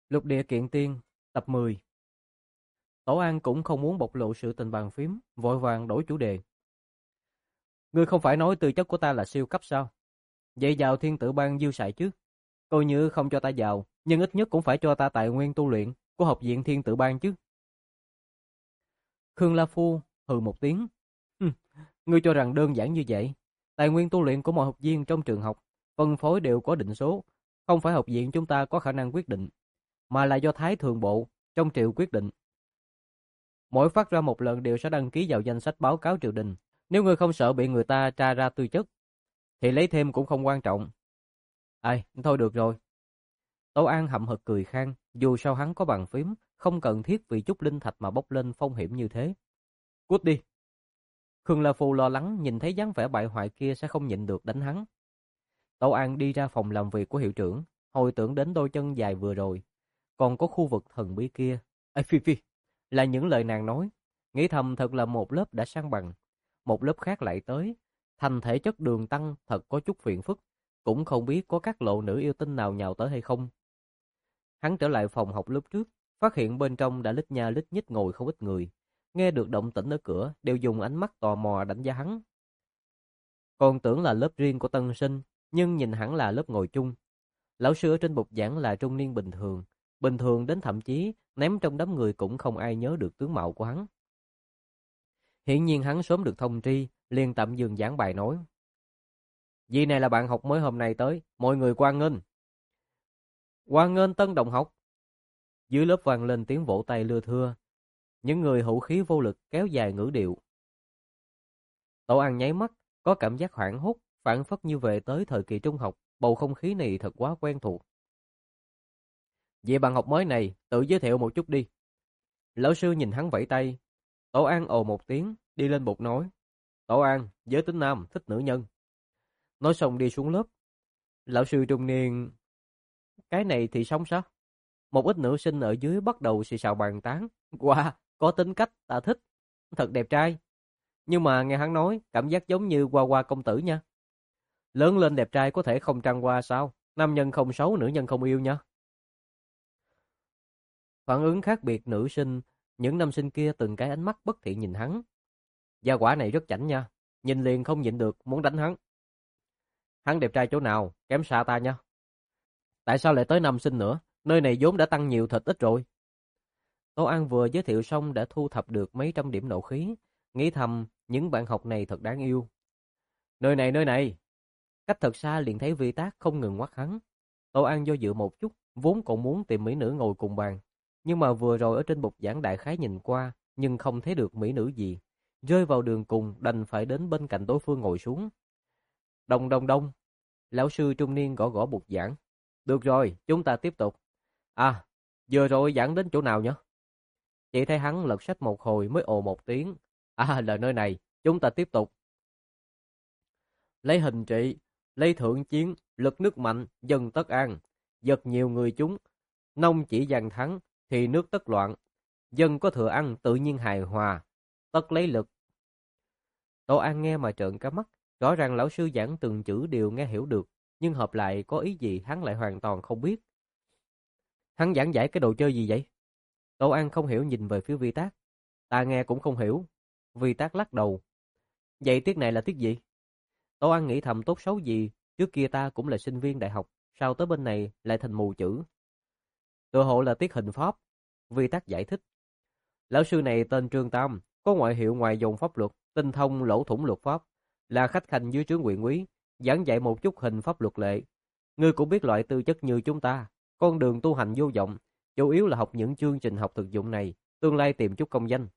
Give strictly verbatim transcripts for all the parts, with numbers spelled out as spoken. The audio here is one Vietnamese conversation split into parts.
Lục địa kiện tiên, tập mười. Tổ An cũng không muốn bộc lộ sự tình bàn phím, vội vàng đổi chủ đề. Ngươi không phải nói tư chất của ta là siêu cấp sao? Vậy vào thiên tử bang dư xài chứ? Coi như không cho ta vào, nhưng ít nhất cũng phải cho ta tài nguyên tu luyện của học viện thiên tử bang chứ. Khương La Phu hừ một tiếng. Hừm, ngươi cho rằng đơn giản như vậy? Tài nguyên tu luyện của mọi học viên trong trường học, phân phối đều có định số, không phải học viện chúng ta có khả năng quyết định, mà là do Thái Thường Bộ trong triều quyết định. Mỗi phát ra một lần đều sẽ đăng ký vào danh sách báo cáo triều đình. Nếu ngươi không sợ bị người ta tra ra tư chất, thì lấy thêm cũng không quan trọng. Ai, thôi được rồi. Tâu An hậm hực cười khan, dù sao hắn có bàn phím, không cần thiết vì chút linh thạch mà bốc lên phong hiểm như thế. Cút đi. Khương La Phu lo lắng nhìn thấy dáng vẻ bại hoại kia sẽ không nhịn được đánh hắn. Tâu An đi ra phòng làm việc của hiệu trưởng, hồi tưởng đến đôi chân dài vừa rồi. Còn có khu vực thần bí kia. Ê phi phi, là những lời nàng nói. Nghĩ thầm thật là một lớp đã sang bằng, một lớp khác lại tới. Thành thể chất đường tăng thật có chút phiền phức, cũng không biết có các lộ nữ yêu tinh nào nhào tới hay không. Hắn trở lại phòng học lúc trước, phát hiện bên trong đã lít nha lít nhít ngồi không ít người. Nghe được động tĩnh ở cửa, đều dùng ánh mắt tò mò đánh giá hắn. Còn tưởng là lớp riêng của tân sinh, nhưng nhìn hẳn là lớp ngồi chung. Lão sư ở trên bục giảng là trung niên bình thường, bình thường đến thậm chí ném trong đám người cũng không ai nhớ được tướng mạo của hắn. Hiển nhiên hắn sớm được thông tri, liền tạm dừng giảng bài nói. Vị này là bạn học mới hôm nay tới, mọi người hoan nghênh. Hoan nghênh tân đồng học. Dưới lớp vang lên tiếng vỗ tay lưa thưa, những người hữu khí vô lực kéo dài ngữ điệu. Tổ An nháy mắt, có cảm giác hoảng hốt, phảng phất như về tới thời kỳ trung học, bầu không khí này thật quá quen thuộc. Vậy bạn học mới này, tự giới thiệu một chút đi. Lão sư nhìn hắn vẫy tay. Tổ An ồ một tiếng, đi lên bục nói. Tổ An, giới tính nam, thích nữ nhân. Nói xong đi xuống lớp. Lão sư trung niên. Cái này thì xong sao? Một ít nữ sinh ở dưới bắt đầu xì xào bàn tán. Wow, có tính cách, ta thích. Thật đẹp trai. Nhưng mà nghe hắn nói, cảm giác giống như Hoa Hoa công tử nha. Lớn lên đẹp trai có thể không trăng hoa sao? Nam nhân không xấu, nữ nhân không yêu nha. Phản ứng khác biệt nữ sinh, những nam sinh kia từng cái ánh mắt bất thiện nhìn hắn. Gia quả này rất chảnh nha, nhìn liền không nhịn được muốn đánh hắn. Hắn đẹp trai chỗ nào, kém xa ta nha. Tại sao lại tới nam sinh nữa, nơi này vốn đã tăng nhiều thịt ít rồi. Tô An vừa giới thiệu xong đã thu thập được mấy trăm điểm nộ khí, nghĩ thầm những bạn học này thật đáng yêu. Nơi này nơi này, cách thật xa liền thấy Vi Tác không ngừng ngoắt hắn. Tô An do dự một chút, vốn còn muốn tìm mỹ nữ ngồi cùng bàn. Nhưng mà vừa rồi ở trên bục giảng đại khái nhìn qua, nhưng không thấy được mỹ nữ gì. Rơi vào đường cùng đành phải đến bên cạnh đối phương ngồi xuống. Đông đông đông, lão sư trung niên gõ gõ bục giảng. Được rồi, chúng ta tiếp tục. À, vừa rồi giảng đến chỗ nào nhỉ? Chị thấy hắn lật sách một hồi mới ồ một tiếng. À, là nơi này, chúng ta tiếp tục. Lấy hình trị, lấy thượng chiến, lực nước mạnh, dân tất an. Giật nhiều người chúng, nông chỉ giành thắng, thì nước tất loạn. Dân có thừa ăn tự nhiên hài hòa, tất lấy lực. Tô An nghe mà trợn cả mắt, rõ ràng lão sư giảng từng chữ đều nghe hiểu được, nhưng hợp lại có ý gì hắn lại hoàn toàn không biết. Hắn giảng giải cái đồ chơi gì vậy? Tô An không hiểu nhìn về phía Vi Tác. Ta nghe cũng không hiểu. Vi Tác lắc đầu. Vậy tiết này là tiết gì? Tô An nghĩ thầm tốt xấu gì, trước kia ta cũng là sinh viên đại học, sao tới bên này lại thành mù chữ. Tự hộ là tiết hình pháp. Vi Tác giải thích. Lão sư này tên Trương Tam, có ngoại hiệu ngoài dòng pháp luật, tinh thông lỗ thủng luật pháp, là khách khanh dưới trướng huyện úy, giảng dạy một chút hình pháp luật lệ. Ngươi cũng biết loại tư chất như chúng ta, con đường tu hành vô vọng, chủ yếu là học những chương trình học thực dụng này, tương lai tìm chút công danh.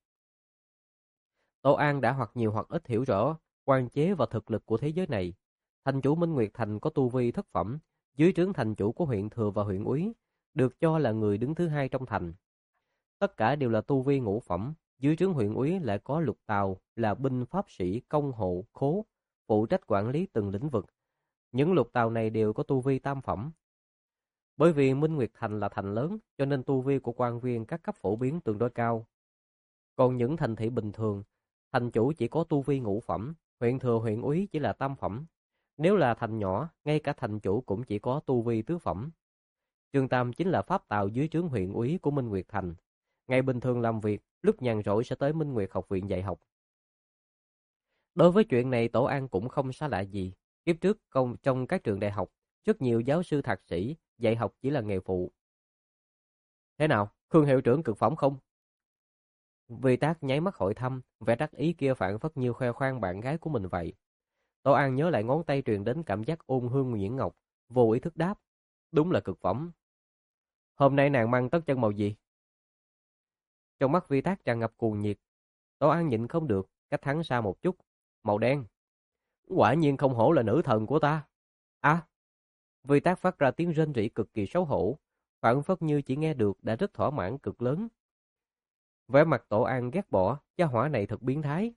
Tô An đã hoặc nhiều hoặc ít hiểu rõ quan chế và thực lực của thế giới này. Thành chủ Minh Nguyệt Thành có tu vi thất phẩm, dưới trướng thành chủ của huyện thừa và huyện úy, được cho là người đứng thứ hai trong thành. Tất cả đều là tu vi ngũ phẩm, dưới trướng huyện úy lại có Lục Tào là binh pháp sĩ công hộ khố, phụ trách quản lý từng lĩnh vực. Những Lục Tào này đều có tu vi tam phẩm. Bởi vì Minh Nguyệt Thành là thành lớn, cho nên tu vi của quan viên các cấp phổ biến tương đối cao. Còn những thành thị bình thường, thành chủ chỉ có tu vi ngũ phẩm, huyện thừa huyện úy chỉ là tam phẩm. Nếu là thành nhỏ, ngay cả thành chủ cũng chỉ có tu vi tứ phẩm. Trương Tam chính là pháp tào dưới trướng huyện úy của Minh Nguyệt Thành. Ngày bình thường làm việc, lúc nhàn rỗi sẽ tới Minh Nguyệt học viện dạy học. Đối với chuyện này Tổ An cũng không xa lạ gì. Kiếp trước công trong các trường đại học, rất nhiều giáo sư thạc sĩ dạy học chỉ là nghề phụ. Thế nào, Khương hiệu trưởng cực phẩm không? Vì Tác nháy mắt hỏi thăm, vẻ đắc ý kia phảng phất như khoe khoang bạn gái của mình vậy. Tổ An nhớ lại ngón tay truyền đến cảm giác ôn hương nhuyễn ngọc, vô ý thức đáp, đúng là cực phẩm. Hôm nay nàng mang tất chân màu gì? Trong mắt Vi Tác tràn ngập cuồng nhiệt. Tổ An nhịn không được, cách hắn xa một chút. Màu đen. Quả nhiên không hổ là nữ thần của ta. À, Vi Tác phát ra tiếng rên rỉ cực kỳ xấu hổ, phảng phất như chỉ nghe được đã rất thỏa mãn cực lớn. Vẻ mặt Tổ An ghét bỏ, gia hỏa này thật biến thái.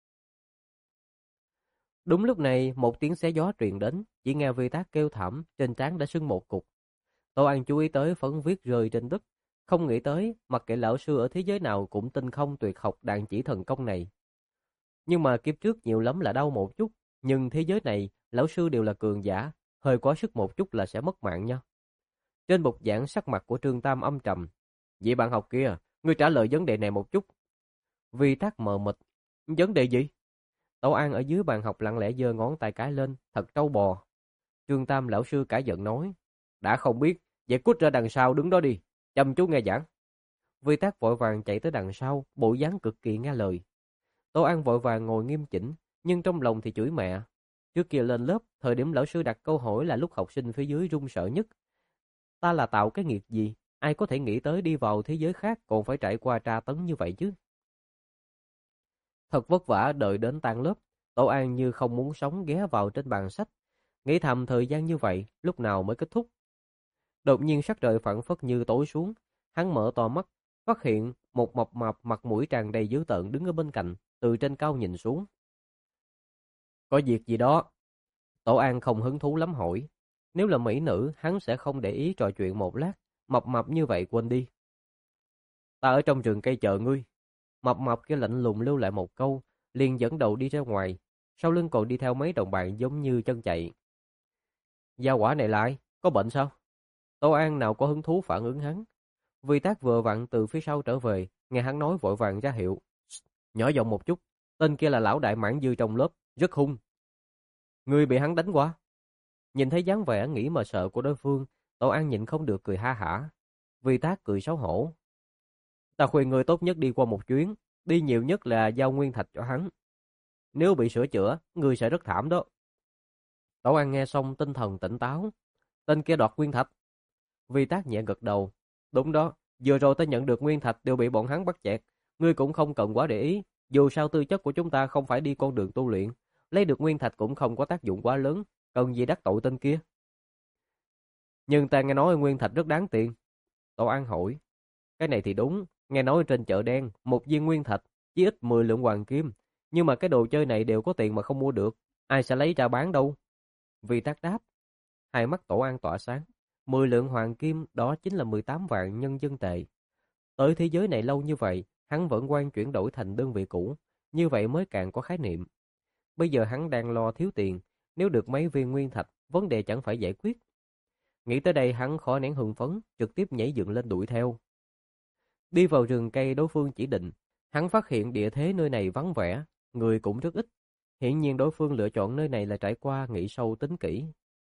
Đúng lúc này, một tiếng xé gió truyền đến, chỉ nghe Vi Tác kêu thảm, trên trán đã sưng một cục. Tổ An chú ý tới phấn viết rơi trên đất, không nghĩ tới, mặc kệ lão sư ở thế giới nào cũng tinh không tuyệt học đạn chỉ thần công này. Nhưng mà kiếp trước nhiều lắm là đau một chút, nhưng thế giới này, lão sư đều là cường giả, hơi quá sức một chút là sẽ mất mạng nha. Trên bục giảng sắc mặt của Trương Tam âm trầm. Vậy bạn học kia, ngươi trả lời vấn đề này một chút. Vi Tác mờ mịt. Vấn đề gì? Tổ An ở dưới bàn học lặng lẽ giơ ngón tay cái lên, thật trâu bò. Trương Tam lão sư cả giận nói. Đã không biết, vậy cút ra đằng sau đứng đó đi, chăm chú nghe giảng. Vi Tác vội vàng chạy tới đằng sau, bộ dáng cực kỳ nghe lời. Tổ An vội vàng ngồi nghiêm chỉnh, nhưng trong lòng thì chửi mẹ. Trước kia lên lớp, thời điểm lão sư đặt câu hỏi là lúc học sinh phía dưới run sợ nhất. Ta là tạo cái nghiệp gì, ai có thể nghĩ tới đi vào thế giới khác còn phải trải qua tra tấn như vậy chứ. Thật vất vả đợi đến tan lớp, Tổ An như không muốn sống ghé vào trên bàn sách, nghĩ thầm thời gian như vậy, lúc nào mới kết thúc. Đột nhiên sắc trời phảng phất như tối xuống, hắn mở to mắt, phát hiện một mập mạp mặt mũi tràn đầy dữ tợn đứng ở bên cạnh, từ trên cao nhìn xuống. Có việc gì đó? Tổ An không hứng thú lắm hỏi. Nếu là mỹ nữ, hắn sẽ không để ý trò chuyện một lát, mập mập như vậy quên đi. Ta ở trong rừng cây chờ ngươi. Mập mập kia lạnh lùng lưu lại một câu, liền dẫn đầu đi ra ngoài, sau lưng còn đi theo mấy đồng bạn giống như chân chạy. Gia quả này lại, có bệnh sao? Tô An nào có hứng thú phản ứng hắn. Vi Tác vừa vặn từ phía sau trở về, nghe hắn nói vội vàng ra hiệu. Nhỏ giọng một chút, tên kia là lão đại mãn dư trong lớp, rất hung. Ngươi bị hắn đánh qua. Nhìn thấy dáng vẻ nghĩ mà sợ của đối phương, Tô An nhịn không được cười ha hả. Vi Tác cười xấu hổ. Ta khuyên ngươi tốt nhất đi qua một chuyến, đi nhiều nhất là giao nguyên thạch cho hắn. Nếu bị sửa chữa, ngươi sẽ rất thảm đó. Tổ An nghe xong tinh thần tỉnh táo. Tên kia đoạt nguyên thạch. Vi Tác nhẹ gật đầu. Đúng đó, vừa rồi ta nhận được nguyên thạch đều bị bọn hắn bắt chẹt. Ngươi cũng không cần quá để ý, dù sao tư chất của chúng ta không phải đi con đường tu luyện, lấy được nguyên thạch cũng không có tác dụng quá lớn, cần gì đắc tội tên kia. Nhưng ta nghe nói nguyên thạch rất đáng tiền. Tổ An hỏi. Cái này thì đúng, nghe nói trên chợ đen, một viên nguyên thạch chỉ ít mười lượng hoàng kim, nhưng mà cái đồ chơi này đều có tiền mà không mua được, ai sẽ lấy ra bán đâu? Vi Tác đáp. Hai mắt Tổ An tỏa sáng, mười lượng hoàng kim đó chính là mười tám vạn nhân dân tệ. Tới thế giới này lâu như vậy, hắn vẫn quan chuyển đổi thành đơn vị cũ, như vậy mới càng có khái niệm. Bây giờ hắn đang lo thiếu tiền, nếu được mấy viên nguyên thạch, vấn đề chẳng phải giải quyết. Nghĩ tới đây hắn khó nén hưng phấn, trực tiếp nhảy dựng lên đuổi theo. Đi vào rừng cây đối phương chỉ định, hắn phát hiện địa thế nơi này vắng vẻ, người cũng rất ít. Hiển nhiên đối phương lựa chọn nơi này là trải qua nghĩ sâu tính kỹ.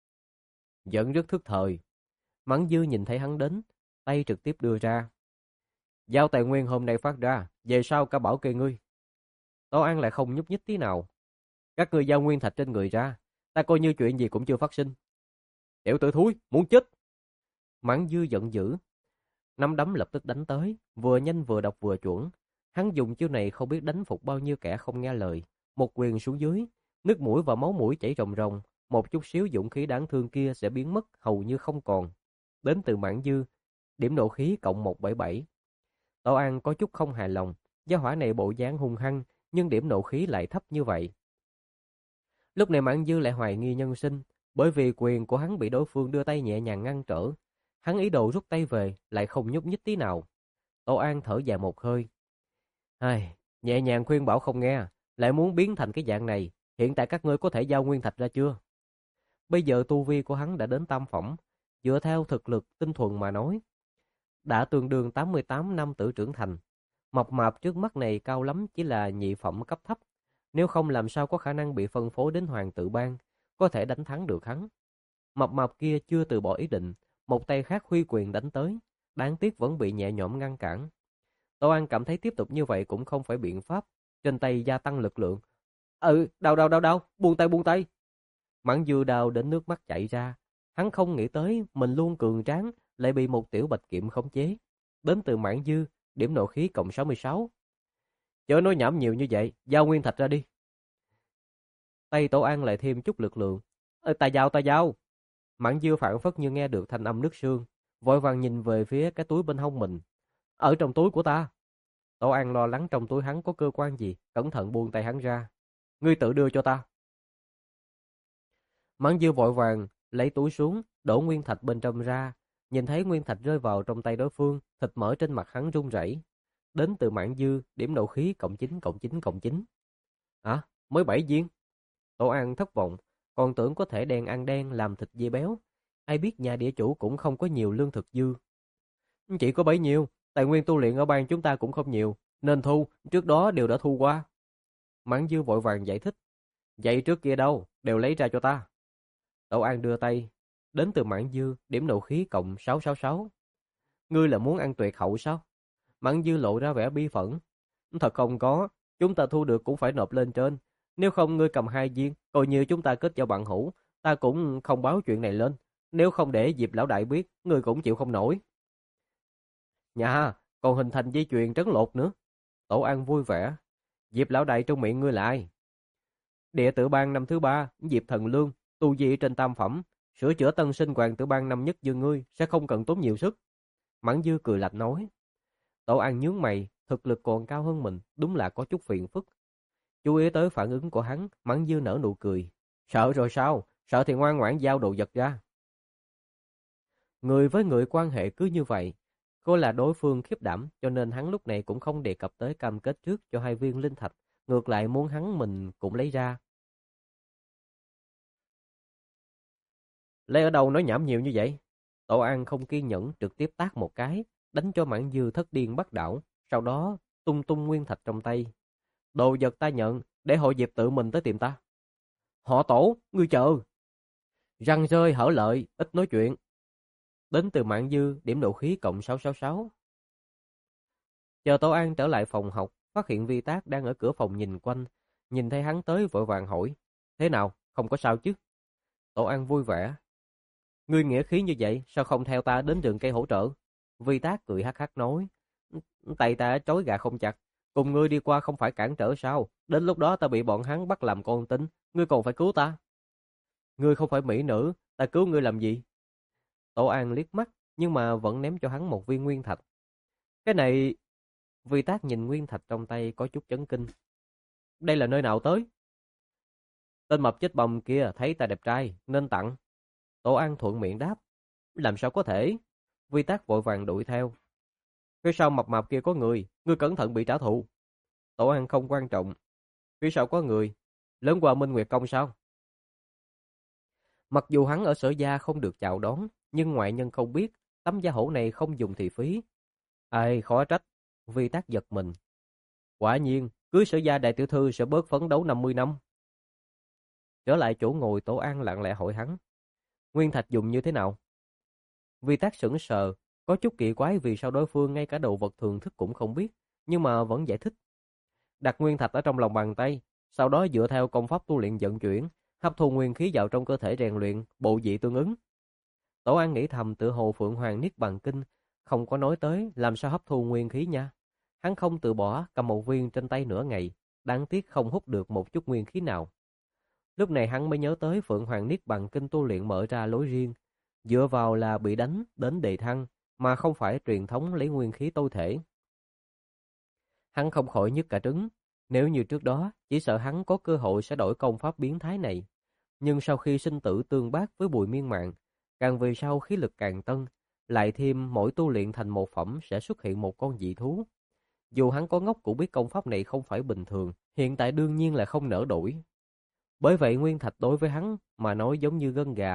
Vẫn rất thức thời. Mãn Dư nhìn thấy hắn đến, tay trực tiếp đưa ra. Giao tài nguyên hôm nay phát ra, về sau cả bảo kê ngươi. Tổ An lại không nhúc nhích tí nào. Các ngươi giao nguyên thạch trên người ra, ta coi như chuyện gì cũng chưa phát sinh. Tiểu tử thúi, muốn chết. Mãn Dư giận dữ. Nắm đấm lập tức đánh tới, vừa nhanh vừa độc vừa chuẩn. Hắn dùng chiêu này không biết đánh phục bao nhiêu kẻ không nghe lời. Một quyền xuống dưới, nước mũi và máu mũi chảy ròng ròng, một chút xíu dũng khí đáng thương kia sẽ biến mất hầu như không còn. Đến từ Mãn Dư, điểm nộ khí cộng một trăm bảy mươi bảy. Tổ An có chút không hài lòng, gia hỏa này bộ dáng hung hăng, nhưng điểm nộ khí lại thấp như vậy. Lúc này Mãn Dư lại hoài nghi nhân sinh, bởi vì quyền của hắn bị đối phương đưa tay nhẹ nhàng ngăn trở. Hắn ý đồ rút tay về, lại không nhúc nhích tí nào. Tổ An thở dài một hơi. Ai, nhẹ nhàng khuyên bảo không nghe, lại muốn biến thành cái dạng này. Hiện tại các ngươi có thể giao nguyên thạch ra chưa? Bây giờ tu vi của hắn đã đến tam phẩm, dựa theo thực lực tinh thuần mà nói, đã tương đương tám mươi tám năm tử trưởng thành. Mập mạp trước mắt này cao lắm chỉ là nhị phẩm cấp thấp, nếu không làm sao có khả năng bị phân phối đến hoàng tự bang, có thể đánh thắng được hắn. Mập mạp kia chưa từ bỏ ý định, một tay khác huy quyền đánh tới, đáng tiếc vẫn bị nhẹ nhõm ngăn cản. Tô An cảm thấy tiếp tục như vậy cũng không phải biện pháp, trên tay gia tăng lực lượng. Ừ, đau đau đau đau, buông tay buông tay. Mãn Dư đau đến nước mắt chảy ra, hắn không nghĩ tới mình luôn cường tráng lại bị một tiểu bạch kiệm khống chế. Đến từ Mãn Dư, điểm nộ khí cộng sáu mươi sáu. Chớ nói nhảm nhiều như vậy, giao nguyên thạch ra đi. Tay Tổ An lại thêm chút lực lượng. Ê, ta giao ta giao. Mãn Dư phản phất như nghe được thanh âm nước sương, vội vàng nhìn về phía cái túi bên hông mình. Ở trong túi của ta. Tổ An lo lắng trong túi hắn có cơ quan gì, cẩn thận buông tay hắn ra. Ngươi tự đưa cho ta. Mãn Dư vội vàng lấy túi xuống, đổ nguyên thạch bên trong ra, nhìn thấy nguyên thạch rơi vào trong tay đối phương, thịt mỡ trên mặt hắn run rẩy. Đến từ Mãn Dư, điểm nộ khí cộng chín cộng chín cộng chín. Hả? Mới bảy viên? Tổ An thất vọng, còn tưởng có thể đen ăn đen làm thịt dê béo. Ai biết nhà địa chủ cũng không có nhiều lương thực dư. Chỉ có bấy nhiêu, tài nguyên tu luyện ở bang chúng ta cũng không nhiều, nên thu, trước đó đều đã thu qua. Mãn Dư vội vàng giải thích. Vậy trước kia đâu, đều lấy ra cho ta. Tổ An đưa tay, đến từ Mãn Dư, điểm nộ khí cộng sáu sáu sáu. Ngươi là muốn ăn tuyệt hậu sao? Mãn Dư lộ ra vẻ bi phẫn. Thật không có, chúng ta thu được cũng phải nộp lên trên. Nếu không ngươi cầm hai viên, coi như chúng ta kết giao bạn hữu, ta cũng không báo chuyện này lên. Nếu không để Diệp lão đại biết, ngươi cũng chịu không nổi. Nhà, còn hình thành dây chuyền trấn lột nữa. Tổ An vui vẻ. Diệp lão đại trong miệng ngươi là ai? Địa tử bang năm thứ ba, Diệp Thần Lương, tu vi trên tam phẩm, sửa chữa tân sinh hoàng tử bang năm nhất như ngươi sẽ không cần tốn nhiều sức. Mãn Dư cười lạnh nói. Tổ An nhướng mày, thực lực còn cao hơn mình, đúng là có chút phiền phức. Chú ý tới phản ứng của hắn, Mãn Dư nở nụ cười. Sợ rồi sao? Sợ thì ngoan ngoãn giao đồ vật ra. Người với người quan hệ cứ như vậy, cô là đối phương khiếp đảm, cho nên hắn lúc này cũng không đề cập tới cam kết trước cho hai viên linh thạch, ngược lại muốn hắn mình cũng lấy ra. Lấy ở đâu nói nhảm nhiều như vậy? Tổ An không kiên nhẫn trực tiếp tát một cái, đánh cho Mãn Dư thất điên bắt đảo, sau đó tung tung nguyên thạch trong tay. Đồ vật ta nhận, để hội Diệp tự mình tới tìm ta. Họ Tổ, ngươi chờ. Răng rơi hở lợi, ít nói chuyện. Đến từ Mãn Dư, điểm nộ khí cộng sáu sáu sáu. Chờ Tổ An trở lại phòng học, phát hiện Vi Tác đang ở cửa phòng nhìn quanh, nhìn thấy hắn tới vội vàng hỏi. Thế nào, không có sao chứ? Tổ An vui vẻ. Ngươi nghĩa khí như vậy, sao không theo ta đến rừng cây hỗ trợ? Vi Tác cười hắc hắc nói. Tay ta trói gà không chặt, cùng ngươi đi qua không phải cản trở sao? Đến lúc đó ta bị bọn hắn bắt làm con tin, ngươi còn phải cứu ta. Ngươi không phải mỹ nữ, ta cứu ngươi làm gì? Tổ An liếc mắt, nhưng mà vẫn ném cho hắn một viên nguyên thạch. Cái này... Vi Tác nhìn nguyên thạch trong tay có chút chấn kinh. Đây là nơi nào tới? Tên mập chết bầm kia thấy ta đẹp trai, nên tặng. Tổ An thuận miệng đáp. Làm sao có thể? Vi Tác vội vàng đuổi theo. Phía sau mập mạp kia có người, ngươi cẩn thận bị trả thù. Tổ An không quan trọng. Phía sau có người, lớn qua Minh Nguyệt Công sao? Mặc dù hắn ở Sở Gia không được chào đón, nhưng ngoại nhân không biết, tấm da hổ này không dùng thì phí. Ai khó trách, Vi Tác giật mình. Quả nhiên, cưới Sở Gia đại tiểu thư sẽ bớt phấn đấu năm mươi năm. Trở lại chỗ ngồi, Tổ An lặng lẽ hỏi hắn. Nguyên thạch dùng như thế nào? Vi Tác sững sờ, có chút kỳ quái vì sao đối phương ngay cả đồ vật thường thức cũng không biết, nhưng mà vẫn giải thích. Đặt nguyên thạch ở trong lòng bàn tay, sau đó dựa theo công pháp tu luyện vận chuyển, hấp thu nguyên khí vào trong cơ thể rèn luyện, bộ vị tương ứng. Tổ An nghĩ thầm tự hồ Phượng Hoàng Niết Bàn Kinh, không có nói tới làm sao hấp thu nguyên khí nha. Hắn không từ bỏ, cầm một viên trên tay nửa ngày, đáng tiếc không hút được một chút nguyên khí nào. Lúc này hắn mới nhớ tới Phượng Hoàng Niết Bàn Kinh tu luyện mở ra lối riêng, dựa vào là bị đánh đến đề thăng, mà không phải truyền thống lấy nguyên khí tối thể. Hắn không khỏi nhức cả trứng, nếu như trước đó, chỉ sợ hắn có cơ hội sẽ đổi công pháp biến thái này. Nhưng sau khi sinh tử tương bác với Bùi Miên Mạng, càng về sau khí lực càng tân, lại thêm mỗi tu luyện thành một phẩm sẽ xuất hiện một con dị thú. Dù hắn có ngốc cũng biết công pháp này không phải bình thường, hiện tại đương nhiên là không nỡ đổi. Bởi vậy nguyên thạch đối với hắn mà nói giống như gân gà,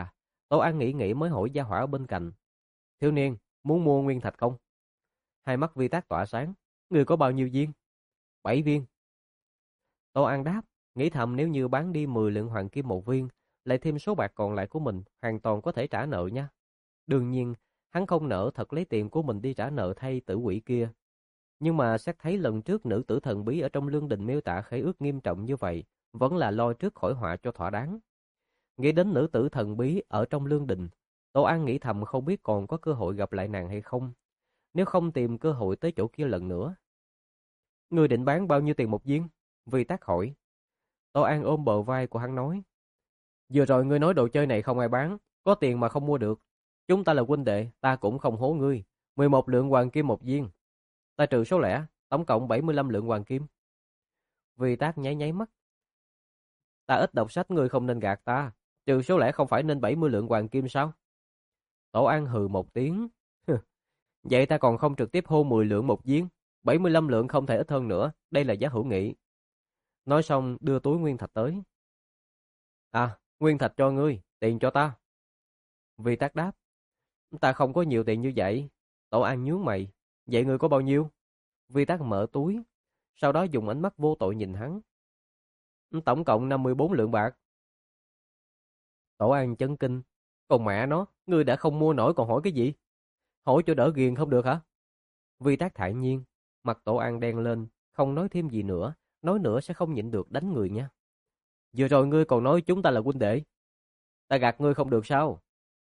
Tổ An nghĩ nghĩ mới hỏi gia hỏa ở bên cạnh. Thiếu niên, muốn mua nguyên thạch không? Hai mắt Vi Tác tỏa sáng. Người có bao nhiêu viên? Bảy viên. Tổ An đáp, nghĩ thầm nếu như bán đi mười lượng hoàng kim một viên, lại thêm số bạc còn lại của mình, hoàn toàn có thể trả nợ nha. Đương nhiên, hắn không nỡ thật lấy tiền của mình đi trả nợ thay tử quỷ kia. Nhưng mà xét thấy lần trước nữ tử thần bí ở trong lương đình miêu tả khế ước nghiêm trọng như vậy, vẫn là lo trước khỏi họa cho thỏa đáng. Nghĩ đến nữ tử thần bí ở trong lương đình, Tổ An nghĩ thầm không biết còn có cơ hội gặp lại nàng hay không. Nếu không tìm cơ hội tới chỗ kia lần nữa. Ngươi định bán bao nhiêu tiền một viên? Vi Tác hỏi. Tổ An ôm bờ vai của hắn nói. Vừa rồi ngươi nói đồ chơi này không ai bán, có tiền mà không mua được. Chúng ta là huynh đệ, ta cũng không hố ngươi. mười một lượng hoàng kim một viên. Ta trừ số lẻ, tổng cộng bảy mươi lăm lượng hoàng kim. Vi Tác nháy nháy mắt. Ta ít đọc sách, ngươi không nên gạt ta. Trừ số lẻ không phải nên bảy mươi lượng hoàng kim sao? Tổ An hừ một tiếng. Vậy ta còn không trực tiếp hô mười lượng một viên. bảy mươi lăm lượng không thể ít hơn nữa. Đây là giá hữu nghị. Nói xong đưa túi nguyên thạch tới. À, nguyên thạch cho ngươi, tiền cho ta. Vi Tác đáp. Ta không có nhiều tiền như vậy. Tổ An nhướng mày. Vậy ngươi có bao nhiêu? Vi Tác mở túi. Sau đó dùng ánh mắt vô tội nhìn hắn. Tổng cộng năm mươi bốn lượng bạc. Tổ An chấn kinh. Còn mẹ nó, ngươi đã không mua nổi còn hỏi cái gì? Hỏi cho đỡ ghiền không được hả? Vi Tác thản nhiên. Mặt Tổ An đen lên. Không nói thêm gì nữa. Nói nữa sẽ không nhịn được đánh người nha. Vừa rồi ngươi còn nói chúng ta là huynh đệ. Ta gạt ngươi không được sao?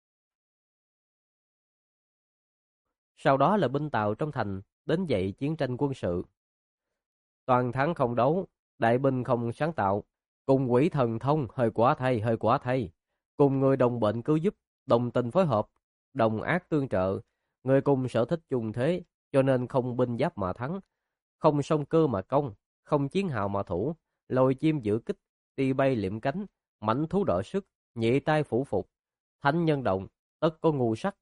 Sau đó là binh Tào trong thành đến dậy chiến tranh quân sự. Toàn thắng không đấu, đại binh không sáng tạo, cùng quỷ thần thông hơi quá thay, hơi quá thay. Cùng người đồng bệnh cứu giúp, đồng tình phối hợp, đồng ác tương trợ, người cùng sở thích chung thế, cho nên không binh giáp mà thắng, không song cơ mà công, không chiến hào mà thủ, lôi chim giữ kích, ti bay liệm cánh, mãnh thú đọ sức, nhị tai phủ phục, thánh nhân động, tất có ngu sắc.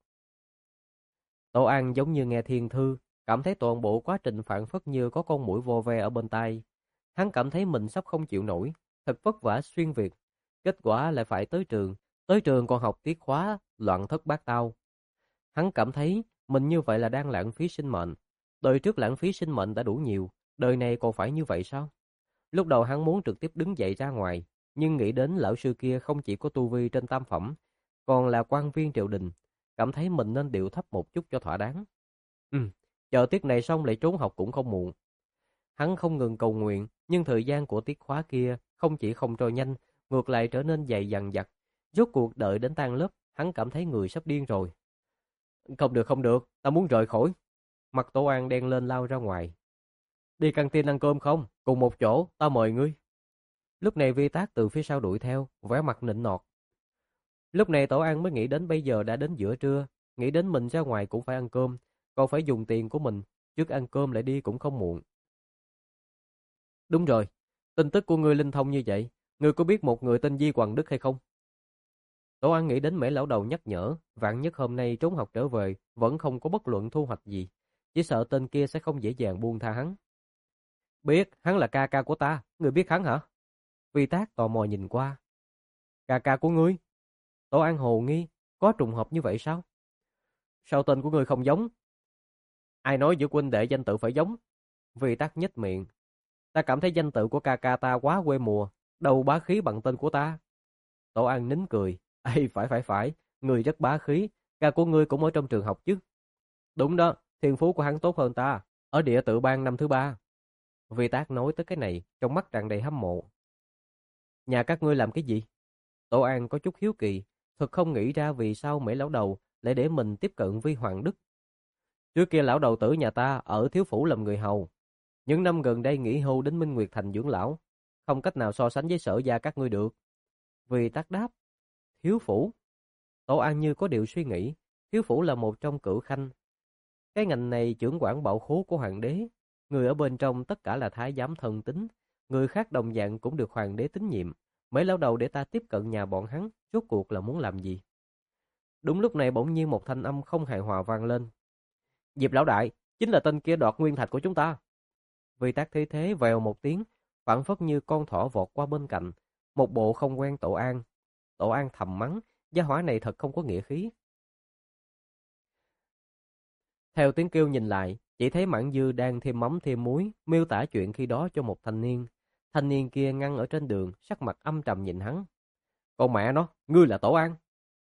Tổ An giống như nghe thiên thư, cảm thấy toàn bộ quá trình phảng phất như có con muỗi vo ve ở bên tai. Hắn cảm thấy mình sắp không chịu nổi, thật vất vả xuyên Việt, kết quả lại phải tới trường, tới trường còn học tiết khóa, loạn thất bát tao. Hắn cảm thấy mình như vậy là đang lãng phí sinh mệnh. Đời trước lãng phí sinh mệnh đã đủ nhiều, đời này còn phải như vậy sao? Lúc đầu hắn muốn trực tiếp đứng dậy ra ngoài, nhưng nghĩ đến lão sư kia không chỉ có tu vi trên tam phẩm, còn là quan viên triều đình, cảm thấy mình nên điệu thấp một chút cho thỏa đáng. Ừ, chờ tiết này xong lại trốn học cũng không muộn. Hắn không ngừng cầu nguyện, nhưng thời gian của tiết khóa kia không chỉ không trôi nhanh, ngược lại trở nên dày dằng dặc. Rốt cuộc đợi đến tan lớp, hắn cảm thấy người sắp điên rồi. Không được không được, ta muốn rời khỏi. Mặt Tổ An đen lên lao ra ngoài. Đi căng tin ăn cơm không? Cùng một chỗ, ta mời ngươi. Lúc này Vi Tác từ phía sau đuổi theo, vẻ mặt nịnh nọt. Lúc này Tổ An mới nghĩ đến bây giờ đã đến giữa trưa, nghĩ đến mình ra ngoài cũng phải ăn cơm, còn phải dùng tiền của mình, trước ăn cơm lại đi cũng không muộn. Đúng rồi, tin tức của ngươi linh thông như vậy, ngươi có biết một người tên Di Hoàng Đức hay không? Tổ An nghĩ đến Mễ lão đầu nhắc nhở, vạn nhất hôm nay trốn học trở về, vẫn không có bất luận thu hoạch gì, chỉ sợ tên kia sẽ không dễ dàng buông tha hắn. Biết, hắn là ca ca của ta, ngươi biết hắn hả? Vi Tác tò mò nhìn qua. Ca ca của ngươi? Tổ An hồ nghi, có trùng hợp như vậy sao? Sao tên của ngươi không giống? Ai nói giữa huynh đệ danh tự phải giống? Vi Tác nhếch miệng. Ta cảm thấy danh tự của ca ca ta quá quê mùa, đâu bá khí bằng tên của ta. Tổ An nín cười. Ê, phải phải phải, ngươi rất bá khí, ca của ngươi cũng ở trong trường học chứ. Đúng đó, thiên phú của hắn tốt hơn ta, ở địa tự ban năm thứ ba. Vi Tác nói tới cái này, trong mắt tràn đầy hâm mộ. Nhà các ngươi làm cái gì? Tổ An có chút hiếu kỳ, thật không nghĩ ra vì sao Mễ lão đầu lại để mình tiếp cận với Hoàng Đức. Trước kia lão đầu tử nhà ta ở thiếu phủ làm người hầu. Những năm gần đây nghỉ hưu đến Minh Nguyệt Thành dưỡng lão, không cách nào so sánh với Sở gia các ngươi được. Vi Tác đáp. Thiếu phủ? Tổ An như có điều suy nghĩ, thiếu phủ là một trong cửu khanh. Cái ngành này trưởng quản bảo khố của hoàng đế, người ở bên trong tất cả là thái giám thân tín, người khác đồng dạng cũng được hoàng đế tín nhiệm. Mấy lão đầu để ta tiếp cận nhà bọn hắn, rốt cuộc là muốn làm gì? Đúng lúc này bỗng nhiên một thanh âm không hài hòa vang lên. Diệp lão đại, chính là tên kia đoạt nguyên thạch của chúng ta. Vi Tác thấy thế vèo một tiếng, phảng phất như con thỏ vọt qua bên cạnh, một bộ không quen Tổ An. Tổ An thầm mắng, Gia hỏa này thật không có nghĩa khí. Theo tiếng kêu nhìn lại, chỉ thấy Mãn Dư đang thêm mắm thêm muối, miêu tả chuyện khi đó cho một thanh niên. Thanh niên kia ngăn ở trên đường, sắc mặt âm trầm nhìn hắn. Con mẹ nó, ngươi là Tổ An.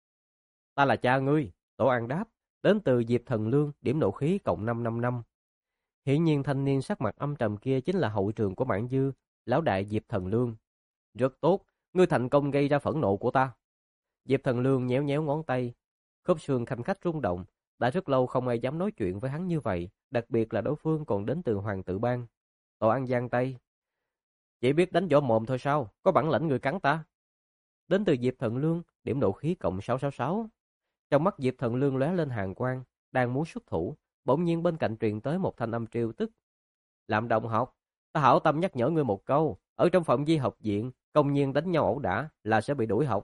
Ta là cha ngươi, Tổ An đáp, đến từ Diệp Thần Lương, điểm nộ khí cộng năm năm năm. Hiển nhiên thanh niên sắc mặt âm trầm kia chính là hậu trường của Mãn Dư, lão đại Diệp Thần Lương. Rất tốt, ngươi thành công gây ra phẫn nộ của ta. Diệp Thần Lương nhéo nhéo ngón tay, khớp xương khanh khách rung động. Đã rất lâu không ai dám nói chuyện với hắn như vậy, đặc biệt là đối phương còn đến từ Hoàng Tự Bang. Tổ An giang tay. Chỉ biết đánh võ mồm thôi sao, có bản lĩnh người cắn ta. Đến từ Diệp Thần Lương, điểm nộ khí cộng sáu sáu sáu. Trong mắt Diệp Thần Lương lóe lên hàn quang, đang muốn xuất thủ, bỗng nhiên bên cạnh truyền tới một thanh âm trêu tức. Làm đồng học, ta hảo tâm nhắc nhở ngươi một câu, ở trong phòng di học viện, công nhiên đánh nhau ẩu đả là sẽ bị đuổi học.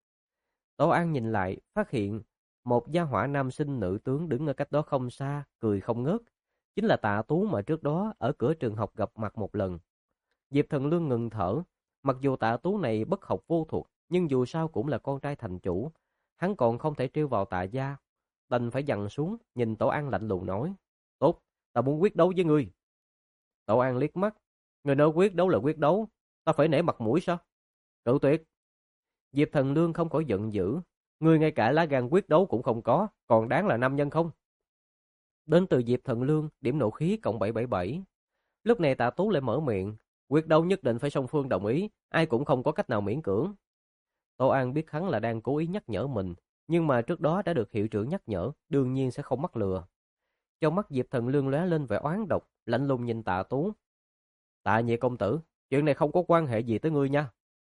Tổ An nhìn lại, phát hiện một gia hỏa nam sinh nữ tướng đứng ở cách đó không xa, cười không ngớt. Chính là Tạ Tú mà trước đó ở cửa trường học gặp mặt một lần. Diệp Thần Lương ngừng thở, mặc dù Tạ Tú này bất học vô thuật, nhưng dù sao cũng là con trai thành chủ. Hắn còn không thể trêu vào Tạ gia, đành phải dằn xuống, nhìn Tổ An lạnh lùng nói. Tốt, ta muốn quyết đấu với ngươi. Tổ An liếc mắt, người nói quyết đấu là quyết đấu, ta phải nể mặt mũi sao? Cự tuyệt. Diệp Thần Lương không khỏi giận dữ, ngươi ngay cả lá gan quyết đấu cũng không có, còn đáng là nam nhân không? Đến từ Diệp Thần Lương, điểm nộ khí cộng bảy bảy bảy. Lúc này Tạ Tú lại mở miệng, quyết đấu nhất định phải song phương đồng ý, ai cũng không có cách nào miễn cưỡng. Tô An biết hắn là đang cố ý nhắc nhở mình, nhưng mà trước đó đã được hiệu trưởng nhắc nhở, đương nhiên sẽ không mắc lừa. Trong mắt Diệp Thần Lương lóe lên vẻ oán độc, lạnh lùng nhìn Tạ Tú. Tạ nhị công tử, chuyện này không có quan hệ gì tới ngươi nha.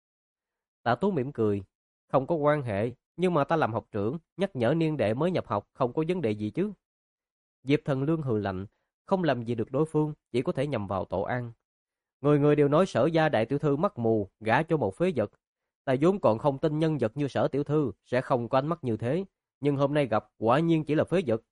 Tạ Tú mỉm cười, không có quan hệ, nhưng mà ta làm học trưởng, nhắc nhở niên đệ mới nhập học, không có vấn đề gì chứ. Diệp Thần Lương hừ lạnh, không làm gì được đối phương, chỉ có thể nhằm vào Tổ An. Người người đều nói Sở gia đại tiểu thư mắt mù, gả cho một phế vật. Ta vốn còn không tin nhân vật như Sở tiểu thư sẽ không có ánh mắt như thế, nhưng hôm nay gặp quả nhiên chỉ là phế vật.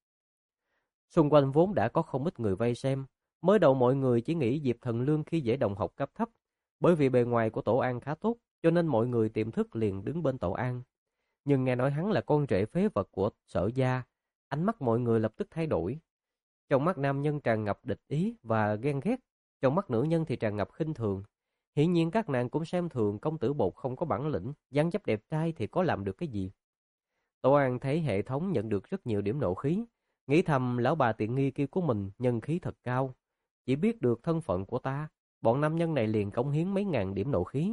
Xung quanh vốn đã có không ít người vây xem, mới đầu mọi người chỉ nghĩ Diệp Thần Lương khi dễ đồng học cấp thấp, bởi vì bề ngoài của Tổ An khá tốt, cho nên mọi người tiềm thức liền đứng bên Tổ An. Nhưng nghe nói hắn là con rể phế vật của Sở gia, ánh mắt mọi người lập tức thay đổi. Trong mắt nam nhân tràn ngập địch ý và ghen ghét, trong mắt nữ nhân thì tràn ngập khinh thường. Hiển nhiên các nàng cũng xem thường công tử bột không có bản lĩnh, dáng dấp đẹp trai thì có làm được cái gì. Tổ An thấy hệ thống nhận được rất nhiều điểm nộ khí, nghĩ thầm lão bà tiện nghi kia của mình nhân khí thật cao. Chỉ biết được thân phận của ta, bọn nam nhân này liền cống hiến mấy ngàn điểm nộ khí.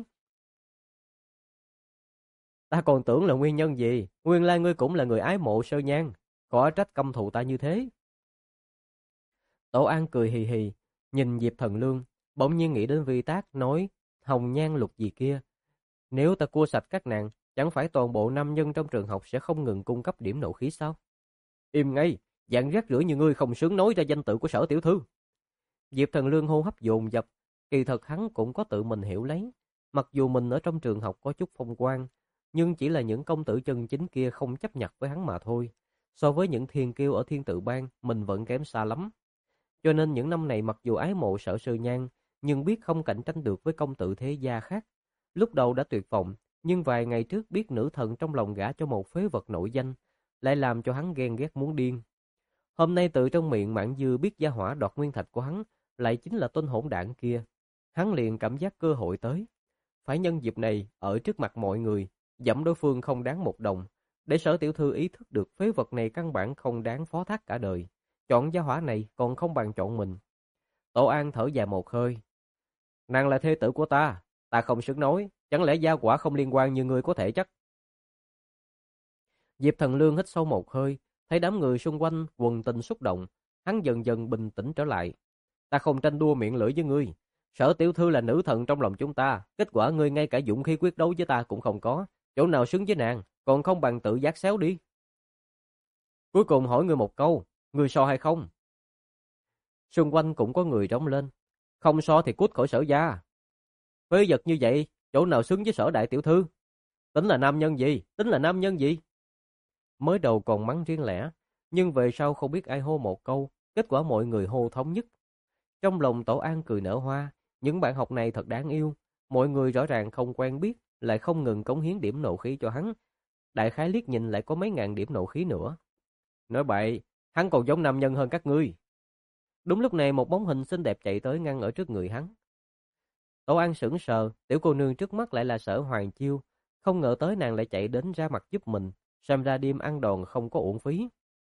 Ta còn tưởng là nguyên nhân gì, nguyên lai ngươi cũng là người ái mộ Sơ Nhan, có trách căm thù ta như thế. Tổ An cười hì hì, nhìn Diệp Thần Lương, bỗng nhiên nghĩ đến Vi Tác nói hồng nhan lục gì kia. Nếu ta cua sạch các nàng, chẳng phải toàn bộ nam nhân trong trường học sẽ không ngừng cung cấp điểm nộ khí sao? Im ngay, dạng rác rưởi như ngươi không xứng nói ra danh tự của Sở tiểu thư. Diệp Thần Lương hô hấp dồn dập, kỳ thật hắn cũng có tự mình hiểu lấy. Mặc dù mình ở trong trường học có chút phong quang, nhưng chỉ là những công tử chân chính kia không chấp nhận với hắn mà thôi. So với những thiên kiêu ở Thiên Tự Bang, mình vẫn kém xa lắm. Cho nên những năm này mặc dù ái mộ Sở Sư Nhan, nhưng biết không cạnh tranh được với công tử thế gia khác. Lúc đầu đã tuyệt vọng, nhưng vài ngày trước biết nữ thần trong lòng gả cho một phế vật nổi danh, lại làm cho hắn ghen ghét muốn điên. Hôm nay tự trong miệng Mạn Dư biết gia hỏa đoạt nguyên thạch của hắn, lại chính là tên hỗn đảng kia. Hắn liền cảm giác cơ hội tới. Phải nhân dịp này, ở trước mặt mọi người, dẫm đối phương không đáng một đồng, để Sở tiểu thư ý thức được phế vật này căn bản không đáng phó thác cả đời. Chọn gia hỏa này còn không bằng chọn mình. Tổ An thở dài một hơi. Nàng là thê tử của ta, ta không xứng nói, chẳng lẽ gia quả không liên quan như ngươi có thể chắc. Diệp Thần Lương hít sâu một hơi, thấy đám người xung quanh quần tình xúc động, hắn dần dần bình tĩnh trở lại. Ta không tranh đua miệng lưỡi với ngươi, Sở tiểu thư là nữ thần trong lòng chúng ta, kết quả ngươi ngay cả dũng khí quyết đấu với ta cũng không có, chỗ nào xứng với nàng, còn không bằng tự giác xéo đi. Cuối cùng hỏi ngươi một câu, ngươi so hay không? Xung quanh cũng có người trống lên, không so thì cút khỏi Sở gia. Phế vật như vậy, chỗ nào xứng với Sở đại tiểu thư? Tính là nam nhân gì? Tính là nam nhân gì? Mới đầu còn mắng riêng lẻ, nhưng về sau không biết ai hô một câu, kết quả mọi người hô thống nhất. Trong lòng Tổ An cười nở hoa, những bạn học này thật đáng yêu, mọi người rõ ràng không quen biết, lại không ngừng cống hiến điểm nộ khí cho hắn. đại khái liếc nhìn lại có mấy ngàn điểm nộ khí nữa. Nói bậy, hắn còn giống nam nhân hơn các ngươi. Đúng lúc này một bóng hình xinh đẹp chạy tới ngăn ở trước người hắn. Tổ An sững sờ, tiểu cô nương trước mắt lại là Sở Hoàng Chiêu, không ngờ tới nàng lại chạy đến ra mặt giúp mình, xem ra đêm ăn đòn không có uổng phí.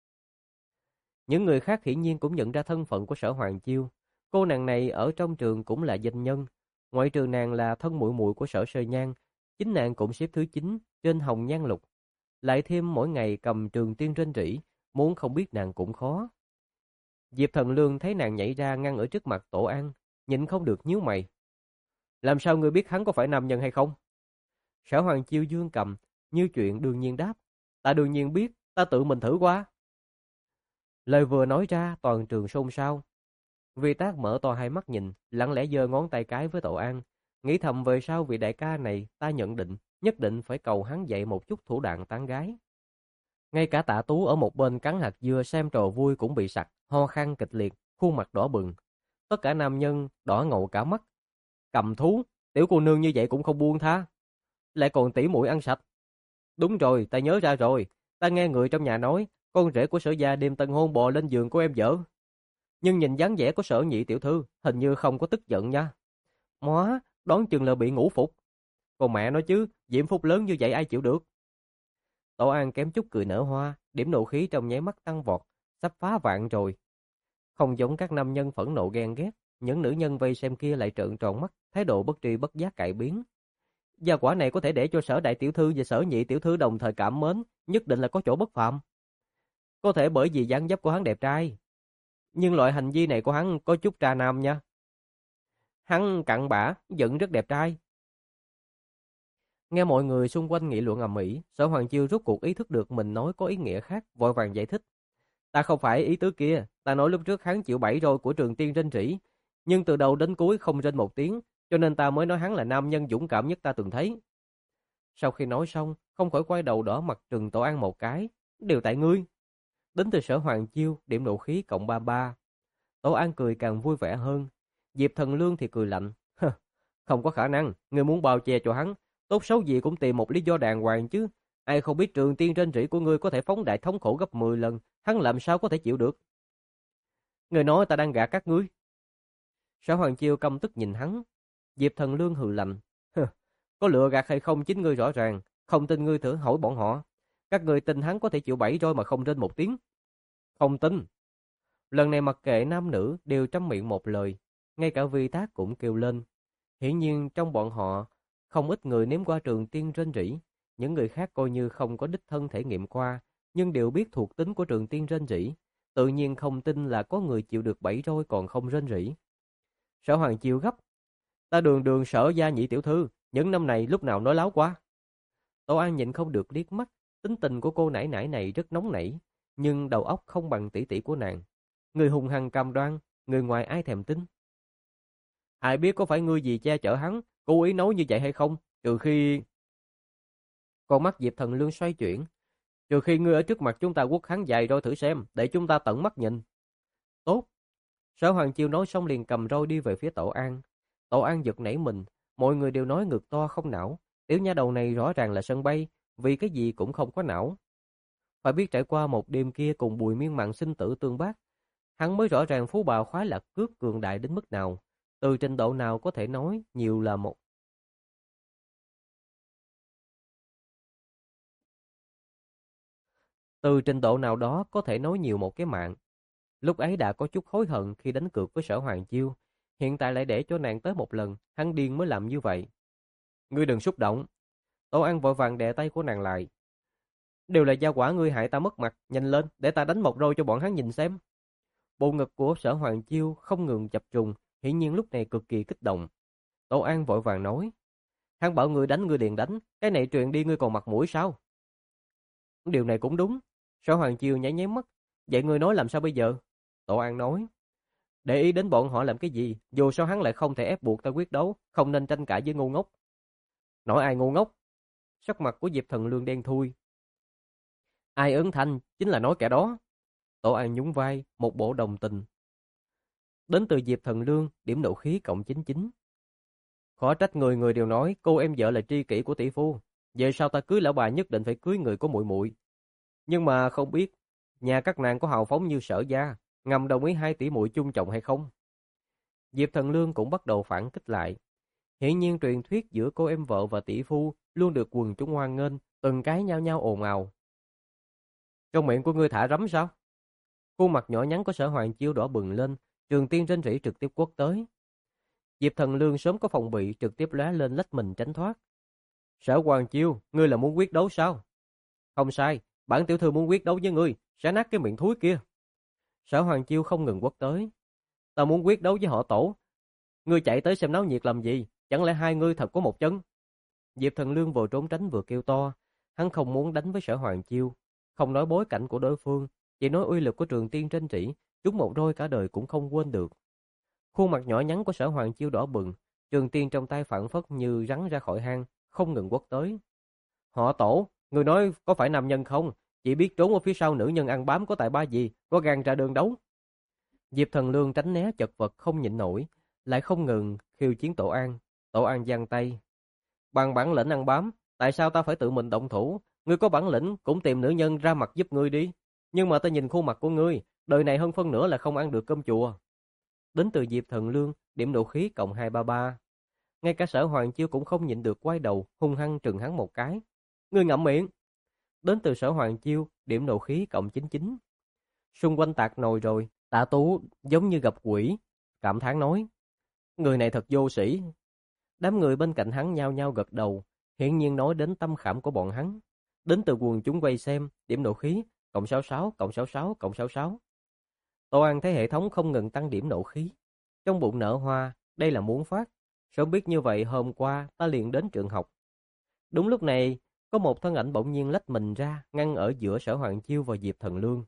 Những người khác hiển nhiên cũng nhận ra thân phận của Sở Hoàng Chiêu, cô nàng này ở trong trường cũng là danh nhân, ngoại trừ nàng là thân muội muội của Sở Sơ Nhan, chính nàng cũng xếp thứ chín trên Hồng Nhan Lục, lại thêm mỗi ngày cầm trường tiên trên rỉ, muốn không biết nàng cũng khó. Diệp Thần Lương thấy nàng nhảy ra ngăn ở trước mặt Tổ An, nhịn không được nhíu mày. Làm sao ngươi biết hắn có phải nam nhân hay không? Sở Hoàng Chiêu dương cầm, như chuyện đương nhiên đáp. Ta đương nhiên biết, ta tự mình thử qua. Lời vừa nói ra toàn trường xôn xao. Vi Tác mở to hai mắt nhìn, lặng lẽ giơ ngón tay cái với Tổ An, nghĩ thầm về sau vị đại ca này ta nhận định, nhất định phải cầu hắn dạy một chút thủ đoạn tán gái. Ngay cả Tạ Tú ở một bên cắn hạt dưa xem trò vui cũng bị sặc, ho khan kịch liệt, khuôn mặt đỏ bừng. Tất cả nam nhân đỏ ngầu cả mắt. Cầm thú, tiểu cô nương như vậy cũng không buông tha. Lại còn tỉ muội ăn sạch. Đúng rồi, ta nhớ ra rồi. Ta nghe người trong nhà nói, con rể của Sở gia đêm tân hôn bò lên giường của em vợ. Nhưng nhìn dáng vẻ của Sở nhị tiểu thư, hình như không có tức giận nha. Móa, đoán chừng là bị ngủ phục. Còn mẹ nói chứ, diễm phúc lớn như vậy ai chịu được. Tổ An kém chút cười nở hoa, điểm nộ khí trong nháy mắt tăng vọt, sắp phá vạn rồi. Không giống các nam nhân phẫn nộ ghen ghét, những nữ nhân vây xem kia lại trợn tròn mắt, thái độ bất tri bất giác cải biến. Gia quả này có thể để cho Sở đại tiểu thư và Sở nhị tiểu thư đồng thời cảm mến, nhất định là có chỗ bất phàm. Có thể bởi vì dáng dấp của hắn đẹp trai, nhưng loại hành vi này của hắn có chút trà nam nha. Hắn cặn bã, vẫn rất đẹp trai. Nghe mọi người xung quanh nghị luận ầm ĩ, Sở Hoàng Chiêu rốt cuộc ý thức được mình nói có ý nghĩa khác, vội vàng giải thích. Ta không phải ý tứ kia, ta nói lúc trước hắn chịu bẫy roi của Trường Tiên rên rỉ, nhưng từ đầu đến cuối không rên một tiếng, cho nên ta mới nói hắn là nam nhân dũng cảm nhất ta từng thấy. Sau khi nói xong, không khỏi quay đầu đỏ mặt trừng Tổ An một cái, đều tại ngươi. Đến từ Sở Hoàng Chiêu, điểm nộ khí cộng ba ba. Tổ An cười càng vui vẻ hơn. Diệp Thần Lương thì cười lạnh, không có khả năng, ngươi muốn bao che cho hắn, tốt xấu gì cũng tìm một lý do đàng hoàng chứ. Ai không biết Trường Tiên rên rỉ của ngươi có thể phóng đại thống khổ gấp mười lần, hắn làm sao có thể chịu được. Ngươi nói ta đang gạt các ngươi. Sở Hoàng Chiêu căm tức nhìn hắn. Diệp Thần Lương hừ lạnh, có lựa gạt hay không chính ngươi rõ ràng, không tin ngươi thử hỏi bọn họ. Các ngươi tin hắn có thể chịu bẫy roi mà không rên một tiếng? Không tin. Lần này mặc kệ nam nữ đều trăm miệng một lời, ngay cả Vi Tác cũng kêu lên. Hiển nhiên trong bọn họ, không ít người nếm qua Trường Tiên rên rỉ, những người khác coi như không có đích thân thể nghiệm qua, nhưng đều biết thuộc tính của Trường Tiên rên rỉ, tự nhiên không tin là có người chịu được bẫy roi còn không rên rỉ. Sở Hoàng Chiêu gấp, ta đường đường Sở gia nhị tiểu thư, những năm này lúc nào nói láo quá. Tổ An nhịn không được liếc mắt, tính tình của cô nải nải này rất nóng nảy, nhưng đầu óc không bằng tỷ tỷ của nàng. Người hùng hăng cam đoan, người ngoài ai thèm tin. Ai biết có phải ngươi gì che chở hắn, cố ý nói như vậy hay không, trừ khi... Con mắt Diệp Thần Lương xoay chuyển, trừ khi ngươi ở trước mặt chúng ta quất hắn dài roi thử xem, để chúng ta tận mắt nhìn. Tốt. Sở Hoàng Chiêu nói xong liền cầm roi đi về phía Tổ An. Tổ An giật nảy mình, mọi người đều nói ngực to không não, tiểu nha đầu này rõ ràng là sân bay, vì cái gì cũng không có não. Phải biết trải qua một đêm kia cùng Bùi Miên Mạn sinh tử tương bác, hắn mới rõ ràng phú bào khoái lạc cước cường đại đến mức nào, từ trình độ nào có thể nói nhiều là một. Từ trình độ nào đó có thể nói nhiều một cái mạng. Lúc ấy đã có chút hối hận khi đánh cược với Sở Hoàng Chiêu, hiện tại lại để cho nàng tới một lần, hắn điên mới làm như vậy. Ngươi đừng xúc động. Tổ An vội vàng đè tay của nàng lại. Đều là gia quả ngươi hại ta mất mặt, nhanh lên, để ta đánh một roi cho bọn hắn nhìn xem. Bộ ngực của Sở Hoàng Chiêu không ngừng chập trùng, hiển nhiên lúc này cực kỳ kích động. Tổ An vội vàng nói, hắn bảo ngươi đánh ngươi liền đánh, cái này truyền đi ngươi còn mặt mũi sao? Điều này cũng đúng. Sở Hoàng Chiêu nháy nháy mắt, vậy ngươi nói làm sao bây giờ? Tổ An nói, để ý đến bọn họ làm cái gì, dù sao hắn lại không thể ép buộc ta quyết đấu, không nên tranh cãi với ngu ngốc. Nói ai ngu ngốc? Sắc mặt của Diệp Thần Lương đen thui. Ai ứng thanh chính là nói kẻ đó. Tổ An nhún vai, một bộ đồng tình. Đến từ Diệp Thần Lương, điểm nộ khí cộng chín chín. Khó trách người người đều nói cô em vợ là tri kỷ của tỷ phu. Về sau ta cưới lão bà nhất định phải cưới người có muội muội. Nhưng mà không biết nhà các nàng có hào phóng như Sở gia, ngầm đồng ý hai tỷ muội chung chồng hay không? Diệp Thần Lương cũng bắt đầu phản kích lại. Hiển nhiên truyền thuyết giữa cô em vợ và tỷ phu luôn được quần chúng hoan nghênh, từng cái nhao nhao ồn ào. Trong miệng của ngươi thả rắm sao? Khuôn mặt nhỏ nhắn của Sở Hoàng Chiêu đỏ bừng lên, Trường Tiên rên rỉ trực tiếp quất tới. Diệp Thần Lương sớm có phòng bị, trực tiếp lóe lên lách mình tránh thoát. Sở Hoàng Chiêu, ngươi là muốn quyết đấu sao? Không sai, bản tiểu thư muốn quyết đấu với ngươi, sẽ nát cái miệng thúi kia. Sở Hoàng Chiêu không ngừng quất tới. Ta muốn quyết đấu với họ Tổ. Ngươi chạy tới xem náo nhiệt làm gì? Chẳng lẽ hai ngươi thật có một chân? Diệp Thần Lương vừa trốn tránh vừa kêu to. Hắn không muốn đánh với Sở Hoàng Chiêu, không nói bối cảnh của đối phương, chỉ nói uy lực của Trường Tiên trên trĩ, chúng một đôi cả đời cũng không quên được. Khuôn mặt nhỏ nhắn của Sở Hoàng Chiêu đỏ bừng, Trường Tiên trong tay phản phất như rắn ra khỏi hang, không ngừng quất tới. Họ Tổ, người nói có phải nam nhân không? Chỉ biết trốn ở phía sau nữ nhân ăn bám có tại ba gì, có gan ra đường đấu. Diệp Thần Lương tránh né chật vật không nhịn nổi, lại không ngừng khiêu chiến Tổ An. Tổ An giang tay. Bằng bản lĩnh ăn bám, tại sao ta phải tự mình động thủ? Ngươi có bản lĩnh cũng tìm nữ nhân ra mặt giúp ngươi đi. Nhưng mà ta nhìn khuôn mặt của ngươi, đời này hơn phân nửa là không ăn được cơm chùa. Đến từ Diệp Thần Lương, điểm độ khí cộng hai ba ba. Ngay cả Sở Hoàng Chiêu cũng không nhịn được quay đầu, hung hăng trừng hắn một cái. Ngươi ngậm miệng. Đến từ Sở Hoàng Chiêu, điểm độ khí cộng chín chín. Xung quanh tạc nồi rồi, Tạ Tú giống như gặp quỷ, cảm thán nói. Người này thật vô sĩ. Đám người bên cạnh hắn nhao nhao gật đầu, hiển nhiên nói đến tâm khảm của bọn hắn. Đến từ quần chúng quay xem, điểm độ khí, cộng sáu sáu, cộng sáu sáu, cộng sáu sáu. Tô An thấy hệ thống không ngừng tăng điểm nộ khí. Trong bụng nở hoa, đây là muốn phát. Sớm biết như vậy hôm qua ta liền đến trường học. Đúng lúc này, có một thân ảnh bỗng nhiên lách mình ra, ngăn ở giữa Sở Hoàng Chiêu và Diệp Thần Lương.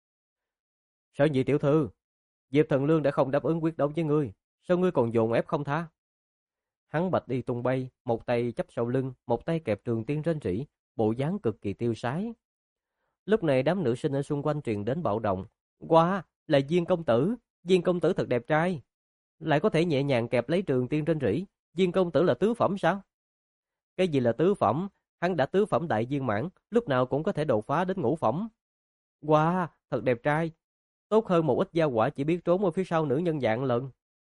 Sở nhị tiểu thư, Diệp Thần Lương đã không đáp ứng quyết đấu với ngươi, sao ngươi còn dồn ép không tha? Hắn bạch đi tung bay, một tay chắp sau lưng, một tay kẹp Trường Tiên rên rỉ, bộ dáng cực kỳ tiêu sái. Lúc này đám nữ sinh ở xung quanh truyền đến bạo động. Wow, là Diên công tử, Diên công tử thật đẹp trai. Lại có thể nhẹ nhàng kẹp lấy Trường Tiên rên rỉ, Diên công tử là tứ phẩm sao? Cái gì là tứ phẩm? Hắn đã tứ phẩm đại viên mãn, lúc nào cũng có thể đột phá đến ngũ phẩm. Wow, thật đẹp trai. Tốt hơn một ít gia quả chỉ biết trốn ở phía sau nữ nhân dạng lần.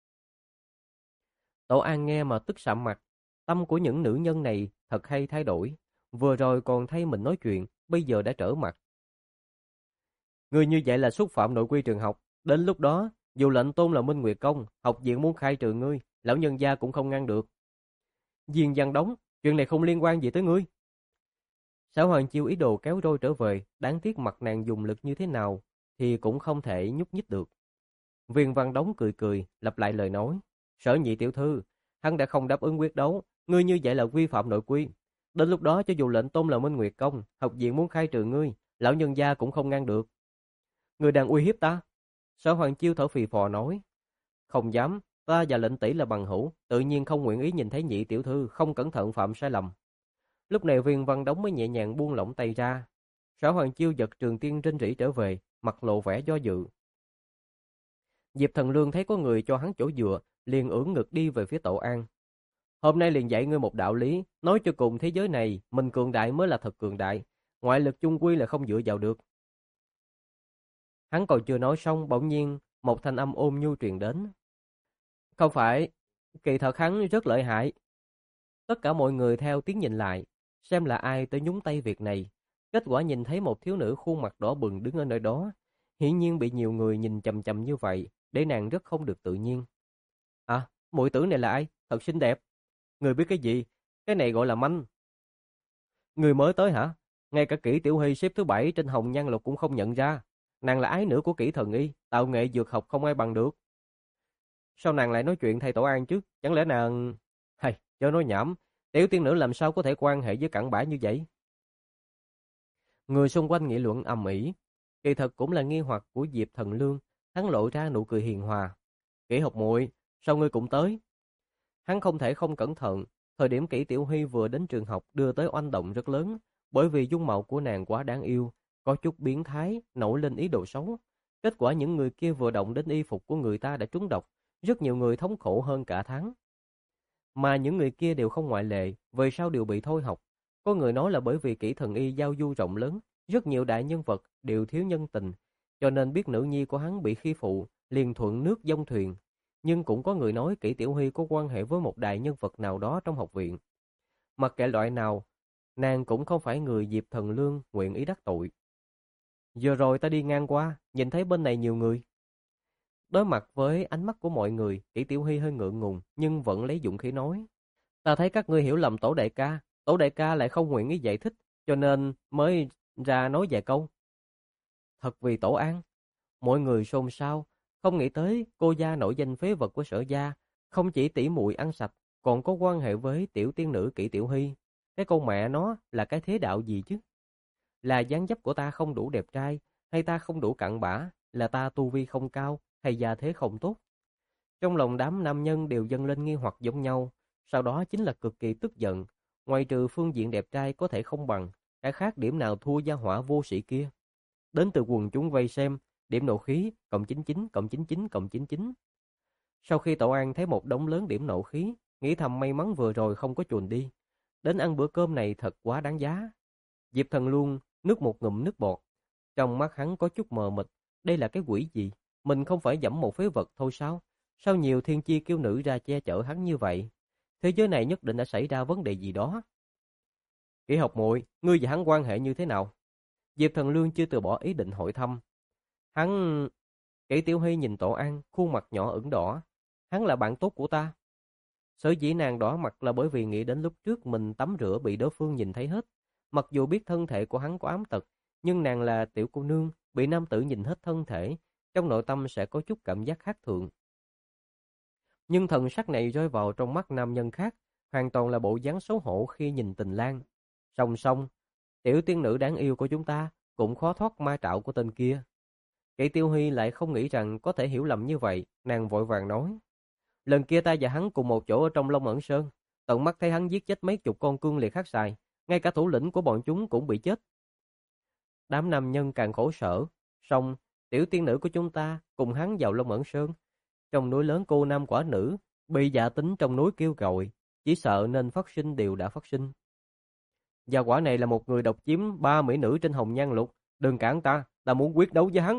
Tổ An nghe mà tức sạm mặt. Tâm của những nữ nhân này thật hay thay đổi. Vừa rồi còn thay mình nói chuyện, bây giờ đã trở mặt. Người như vậy là xúc phạm nội quy trường học. Đến lúc đó, dù lệnh tôn là Minh Nguyệt Công, học viện muốn khai trừ ngươi, lão nhân gia cũng không ngăn được. Diên Văn Đống, chuyện này không liên quan gì tới ngươi. Sở Hoàng Chiêu ý đồ kéo Rôi trở về, đáng tiếc mặt nàng dùng lực như thế nào thì cũng không thể nhúc nhích được. Viên Văn Đống cười cười, lặp lại lời nói. Sở nhị tiểu thư, hắn đã không đáp ứng quyết đấu, ngươi như vậy là vi phạm nội quy. Đến lúc đó cho dù lệnh tôn là Minh Nguyệt Công, học viện muốn khai trừ ngươi, lão nhân gia cũng không ngăn được. Ngươi đang uy hiếp ta? Sở Hoàng Chiêu thở phì phò nói. Không dám, ta và lệnh tỷ là bằng hữu, tự nhiên không nguyện ý nhìn thấy nhị tiểu thư không cẩn thận phạm sai lầm. Lúc này Viên Văn Đống mới nhẹ nhàng buông lỏng tay ra. Sở Hoàng Chiêu giật Trường Tiên rên rỉ trở về, mặt lộ vẻ do dự. Diệp Thần Lương thấy có người cho hắn chỗ dựa, liền ưỡn ngực đi về phía Tổ An. Hôm nay liền dạy ngươi một đạo lý, nói cho cùng thế giới này, mình cường đại mới là thật cường đại, ngoại lực chung quy là không dựa vào được. Hắn còn chưa nói xong, bỗng nhiên một thanh âm ôn nhu truyền đến. Không phải, kỳ thật hắn rất lợi hại. Tất cả mọi người theo tiếng nhìn lại, xem là ai tới nhúng tay việc này. Kết quả nhìn thấy một thiếu nữ khuôn mặt đỏ bừng đứng ở nơi đó, hiển nhiên bị nhiều người nhìn chằm chằm như vậy, để nàng rất không được tự nhiên. À, muội tử này là ai? Thật xinh đẹp. Người biết cái gì? Cái này gọi là manh. Người mới tới hả? Ngay cả Kỷ Tiểu Hy xếp thứ bảy trên Hồng Nhan Lục cũng không nhận ra. Nàng là ái nữ của Kỷ Thần Y, tạo nghệ dược học không ai bằng được. Sao nàng lại nói chuyện thầy Tổ An chứ? Chẳng lẽ nàng... Hay, chớ nói nhảm. Tiểu tiên nữ làm sao có thể quan hệ với cặn bã như vậy? Người xung quanh nghị luận ầm ĩ. Kỳ thật cũng là nghi hoặc của Diệp Thần Lương. Hắn lộ ra nụ cười hiền hòa. Kỷ học muội, sao ngươi cũng tới? Hắn không thể không cẩn thận. Thời điểm Kỷ Tiểu Hy vừa đến trường học đưa tới oanh động rất lớn, bởi vì dung mạo của nàng quá đáng yêu, có chút biến thái, nổi lên ý đồ xấu. Kết quả những người kia vừa động đến y phục của người ta đã trúng độc, rất nhiều người thống khổ hơn cả tháng. Mà những người kia đều không ngoại lệ, về sau đều bị thôi học. Có người nói là bởi vì Kỷ Thần Y giao du rộng lớn, rất nhiều đại nhân vật đều thiếu nhân tình, cho nên biết nữ nhi của hắn bị khi phụ, liền thuận nước dông thuyền. Nhưng cũng có người nói Kỷ Tiểu Hy có quan hệ với một đại nhân vật nào đó trong học viện. Mặc kệ loại nào, nàng cũng không phải người Diệp Thần Lương nguyện ý đắc tội. Giờ rồi ta đi ngang qua, nhìn thấy bên này nhiều người. Đối mặt với ánh mắt của mọi người, Kỷ Tiểu Hy hơi ngượng ngùng, nhưng vẫn lấy dũng khí nói. Ta thấy các ngươi hiểu lầm Tổ đại ca, Tổ đại ca lại không nguyện ý giải thích, cho nên mới ra nói vài câu. Thật vì Tổ an. Mọi người xôn xao, không nghĩ tới cô gia nổi danh phế vật của Sở gia, không chỉ tỉ muội ăn sạch, còn có quan hệ với tiểu tiên nữ Kỷ Tiểu Hy. Cái con mẹ nó là cái thế đạo gì chứ? Là dáng dấp của ta không đủ đẹp trai, hay ta không đủ cặn bã, là ta tu vi không cao, hay gia thế không tốt? Trong lòng đám nam nhân đều dâng lên nghi hoặc giống nhau, sau đó chính là cực kỳ tức giận. Ngoài trừ phương diện đẹp trai có thể không bằng, cái khác điểm nào thua gia hỏa vô sĩ kia. Đến từ quần chúng vây xem, điểm nộ khí, cộng chín chín, cộng chín chín, cộng chín chín. Sau khi Tổ An thấy một đống lớn điểm nộ khí, nghĩ thầm may mắn vừa rồi không có chuồn đi. Đến ăn bữa cơm này thật quá đáng giá. Diệp Thần luôn nước một ngụm nước bọt. Trong mắt hắn có chút mờ mịt, đây là cái quỷ gì? Mình không phải dẫm một phế vật thôi sao? Sao nhiều thiên chi kiêu nữ ra che chở hắn như vậy? Thế giới này nhất định đã xảy ra vấn đề gì đó. Kỷ học muội, ngươi và hắn quan hệ như thế nào? Diệp Thần Lương chưa từ bỏ ý định hỏi thăm. Hắn... Kỷ Tiểu Hy nhìn Tổ An, khuôn mặt nhỏ ửng đỏ. Hắn là bạn tốt của ta. Sở dĩ nàng đỏ mặt là bởi vì nghĩ đến lúc trước mình tắm rửa bị đối phương nhìn thấy hết. Mặc dù biết thân thể của hắn có ám tật, nhưng nàng là tiểu cô nương, bị nam tử nhìn hết thân thể, trong nội tâm sẽ có chút cảm giác khác thường. Nhưng thần sắc này rơi vào trong mắt nam nhân khác, hoàn toàn là bộ dáng xấu hổ khi nhìn Tình Lang. Song song, tiểu tiên nữ đáng yêu của chúng ta cũng khó thoát ma trạo của tên kia. Kỷ Tiêu Huy lại không nghĩ rằng có thể hiểu lầm như vậy, nàng vội vàng nói. Lần kia ta và hắn cùng một chỗ ở trong Long Ẩn Sơn, tận mắt thấy hắn giết chết mấy chục con cương liệt hắc xài, ngay cả thủ lĩnh của bọn chúng cũng bị chết. Đám nam nhân càng khổ sở, song tiểu tiên nữ của chúng ta cùng hắn vào Long Ẩn Sơn, trong núi lớn cô nam quả nữ, bị dạ tính trong núi kêu gọi, chỉ sợ nên phát sinh đều đã phát sinh. Và quả này là một người độc chiếm ba mỹ nữ trên hồng nhan lục, đừng cản ta, ta muốn quyết đấu với hắn.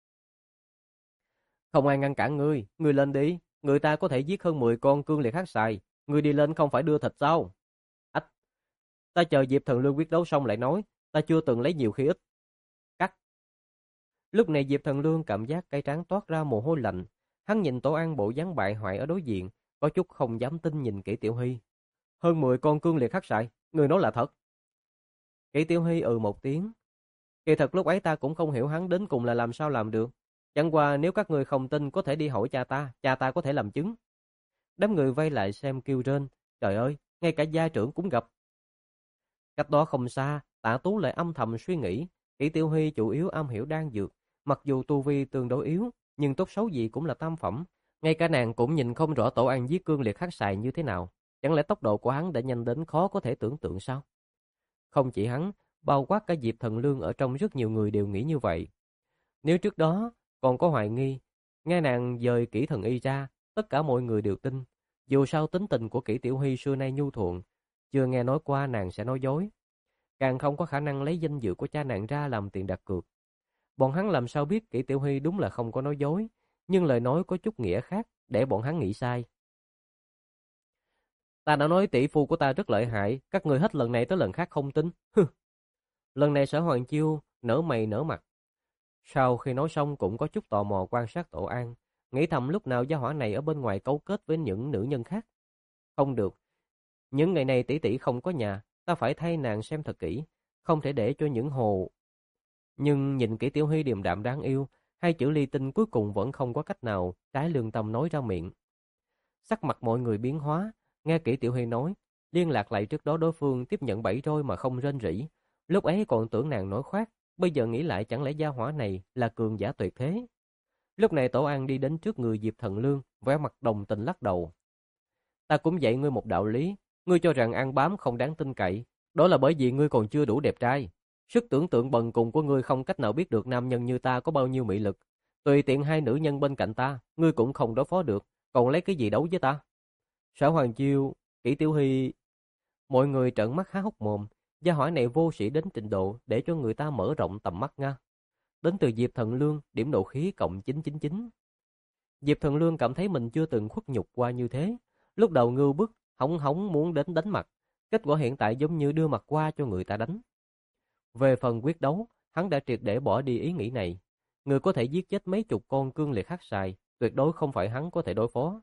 Không ai ngăn cản ngươi, ngươi lên đi, người ta có thể giết hơn mười con cương liệt hắc xài, ngươi đi lên không phải đưa thịt sao? Ách, ta chờ Diệp Thần Lương quyết đấu xong lại nói, ta chưa từng lấy nhiều khi ít. Cắt. Lúc này Diệp Thần Lương cảm giác cái trán toát ra mồ hôi lạnh, hắn nhìn Tổ An bộ dáng bại hoại ở đối diện, có chút không dám tin nhìn Kỷ Tiểu Hy. Hơn mười con cương liệt hắc xài, người nói là thật. Kỷ Tiểu Hy ừ một tiếng. Kỳ thật lúc ấy ta cũng không hiểu hắn đến cùng là làm sao làm được. Chẳng qua nếu các người không tin có thể đi hỏi cha ta, cha ta có thể làm chứng. Đám người vây lại xem kêu rên, trời ơi, ngay cả gia trưởng cũng gặp. Cách đó không xa, Tạ Tú lại âm thầm suy nghĩ, Kỷ Tiểu Hy chủ yếu am hiểu đan dược, mặc dù tu vi tương đối yếu, nhưng tốt xấu gì cũng là tam phẩm, ngay cả nàng cũng nhìn không rõ Tổ An giết cương liệt hắc xài như thế nào, chẳng lẽ tốc độ của hắn đã nhanh đến khó có thể tưởng tượng sao? Không chỉ hắn, bao quát cả Diệp Thần Lương ở trong rất nhiều người đều nghĩ như vậy. Nếu trước đó còn có hoài nghi, nghe nàng dời Kỷ Thần Y ra, tất cả mọi người đều tin. Dù sao tính tình của Kỷ Tiểu Hy xưa nay nhu thuận, chưa nghe nói qua nàng sẽ nói dối. Càng không có khả năng lấy danh dự của cha nàng ra làm tiền đặt cược. Bọn hắn làm sao biết Kỷ Tiểu Hy đúng là không có nói dối, nhưng lời nói có chút nghĩa khác để bọn hắn nghĩ sai. Ta đã nói tỷ phu của ta rất lợi hại, các người hết lần này tới lần khác không tin. Lần này Sở Hoàng Chiêu nở mày nở mặt. Sau khi nói xong cũng có chút tò mò quan sát Tổ An, nghĩ thầm lúc nào gia hỏa này ở bên ngoài cấu kết với những nữ nhân khác. Không được, những ngày này tỷ tỷ không có nhà, ta phải thay nàng xem thật kỹ, không thể để cho những hồ. Nhưng nhìn Kỷ Tiểu Hy điềm đạm đáng yêu, hai chữ ly tinh cuối cùng vẫn không có cách nào trái lương tâm nói ra miệng. Sắc mặt mọi người biến hóa, nghe Kỷ Tiểu Hy nói, liên lạc lại trước đó đối phương tiếp nhận bẫy roi mà không rên rỉ. Lúc ấy còn tưởng nàng nói khoác, bây giờ nghĩ lại chẳng lẽ gia hỏa này là cường giả tuyệt thế. Lúc này Tổ An đi đến trước người Diệp Thần Lương, vẻ mặt đồng tình lắc đầu. Ta cũng dạy ngươi một đạo lý, ngươi cho rằng ăn bám không đáng tin cậy, đó là bởi vì ngươi còn chưa đủ đẹp trai. Sức tưởng tượng bần cùng của ngươi không cách nào biết được nam nhân như ta có bao nhiêu mị lực. Tùy tiện hai nữ nhân bên cạnh ta, ngươi cũng không đối phó được, còn lấy cái gì đấu với ta? Sở Hoàng Chiêu, Kỷ Tiểu Hy... Mọi người trợn mắt há hốc mồm, Gia hỏa này vô sĩ đến trình độ để cho người ta mở rộng tầm mắt nha. Đến từ Diệp Thần Lương, điểm nộ khí cộng chín chín chín. Diệp Thần Lương cảm thấy mình chưa từng khuất nhục qua như thế. Lúc đầu ngưu bức, hóng hóng muốn đến đánh mặt. Kết quả hiện tại giống như đưa mặt qua cho người ta đánh. Về phần quyết đấu, hắn đã triệt để bỏ đi ý nghĩ này. Người có thể giết chết mấy chục con cương liệt hắc xài, tuyệt đối không phải hắn có thể đối phó.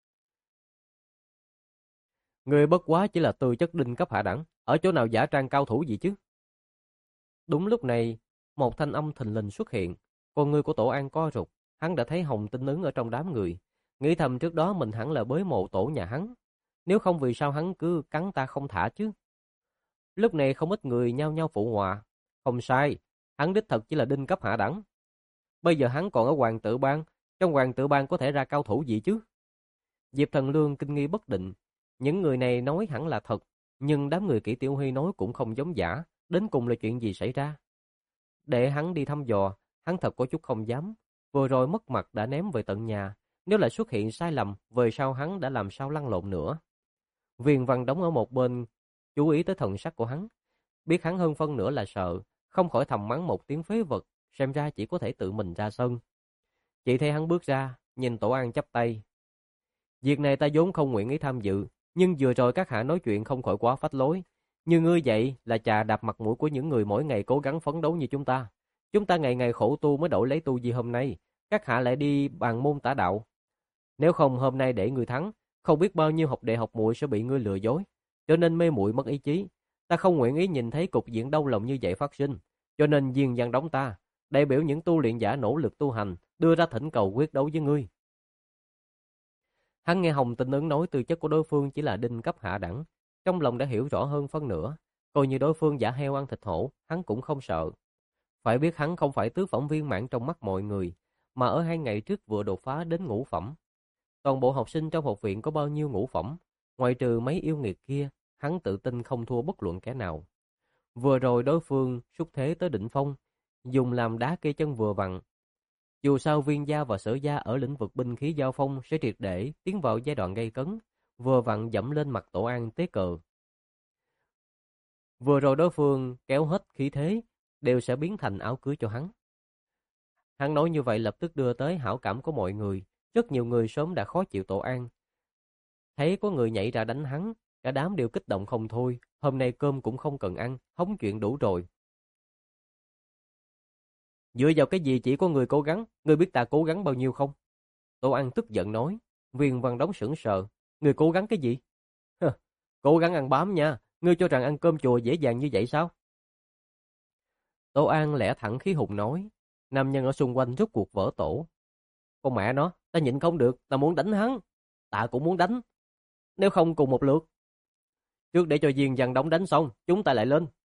Người bất quá chỉ là tư chất đinh cấp hạ đẳng, ở chỗ nào giả trang cao thủ gì chứ? Đúng lúc này, một thanh âm thình lình xuất hiện, con người của Tổ An co rụt, hắn đã thấy Hồng Tinh ứng ở trong đám người, nghĩ thầm trước đó mình hẳn là bới mộ tổ nhà hắn, nếu không vì sao hắn cứ cắn ta không thả chứ? Lúc này không ít người nhao nhao phụ họa, không sai, hắn đích thật chỉ là đinh cấp hạ đẳng. Bây giờ hắn còn ở Hoàng Tử Bang, trong Hoàng Tử Bang có thể ra cao thủ gì chứ? Diệp Thần Lương kinh nghi bất định, những người này nói hẳn là thật, nhưng đám người Kỷ Tiểu Huy nói cũng không giống giả, đến cùng là chuyện gì xảy ra? Để hắn đi thăm dò, hắn thật có chút không dám, vừa rồi mất mặt đã ném về tận nhà, nếu lại xuất hiện sai lầm, về sau hắn đã làm sao lăn lộn nữa. Viên Văn đóng ở một bên, chú ý tới thần sắc của hắn, biết hắn hơn phân nửa là sợ, không khỏi thầm mắng một tiếng phế vật, xem ra chỉ có thể tự mình ra sân. Chị thấy hắn bước ra, nhìn Tổ An chắp tay. Việc này ta vốn không nguyện ý tham dự, nhưng vừa rồi các hạ nói chuyện không khỏi quá phách lối. Như ngươi vậy là trà đạp mặt mũi của những người mỗi ngày cố gắng phấn đấu như chúng ta. Chúng ta ngày ngày khổ tu mới đổi lấy tu vi hôm nay, các hạ lại đi bàn môn tả đạo. Nếu không hôm nay để ngươi thắng, không biết bao nhiêu học đệ học muội sẽ bị ngươi lừa dối, cho nên mê muội mất ý chí. Ta không nguyện ý nhìn thấy cục diện đau lòng như vậy phát sinh, cho nên Diên Văn đóng ta, đại biểu những tu luyện giả nỗ lực tu hành, đưa ra thỉnh cầu quyết đấu với ngươi. Hắn nghe Hồng Tinh ứng nói tư chất của đối phương chỉ là đinh cấp hạ đẳng, trong lòng đã hiểu rõ hơn phân nửa, coi như đối phương giả heo ăn thịt hổ, hắn cũng không sợ. Phải biết hắn không phải tứ phẩm viên mãn trong mắt mọi người, mà ở hai ngày trước vừa đột phá đến ngũ phẩm. Toàn bộ học sinh trong học viện có bao nhiêu ngũ phẩm, ngoại trừ mấy yêu nghiệt kia, hắn tự tin không thua bất luận kẻ nào. Vừa rồi đối phương xúc thế tới đỉnh phong, dùng làm đá cây chân vừa vặn. Dù sao Viên gia và Sở gia ở lĩnh vực binh khí giao phong sẽ triệt để tiến vào giai đoạn gây cấn, vừa vặn dẫm lên mặt Tổ An tế cờ. Vừa rồi đối phương kéo hết khí thế, đều sẽ biến thành áo cưới cho hắn. Hắn nói như vậy lập tức đưa tới hảo cảm của mọi người, rất nhiều người sớm đã khó chịu Tổ An. Thấy có người nhảy ra đánh hắn, cả đám đều kích động không thôi, hôm nay cơm cũng không cần ăn, hóng chuyện đủ rồi. Dựa vào cái gì chỉ có người cố gắng, ngươi biết ta cố gắng bao nhiêu không? Tổ An tức giận nói. Viên Văn Đống sững sờ, ngươi cố gắng cái gì? Hừ, cố gắng ăn bám nha, ngươi cho rằng ăn cơm chùa dễ dàng như vậy sao? Tổ An lẽ thẳng khí hùng nói. Nam nhân ở xung quanh rốt cuộc vỡ tổ. Con mẹ nó, ta nhịn không được, ta muốn đánh hắn. Ta cũng muốn đánh. Nếu không cùng một lượt. Trước để cho Viên Văn Đống đánh xong, chúng ta lại lên.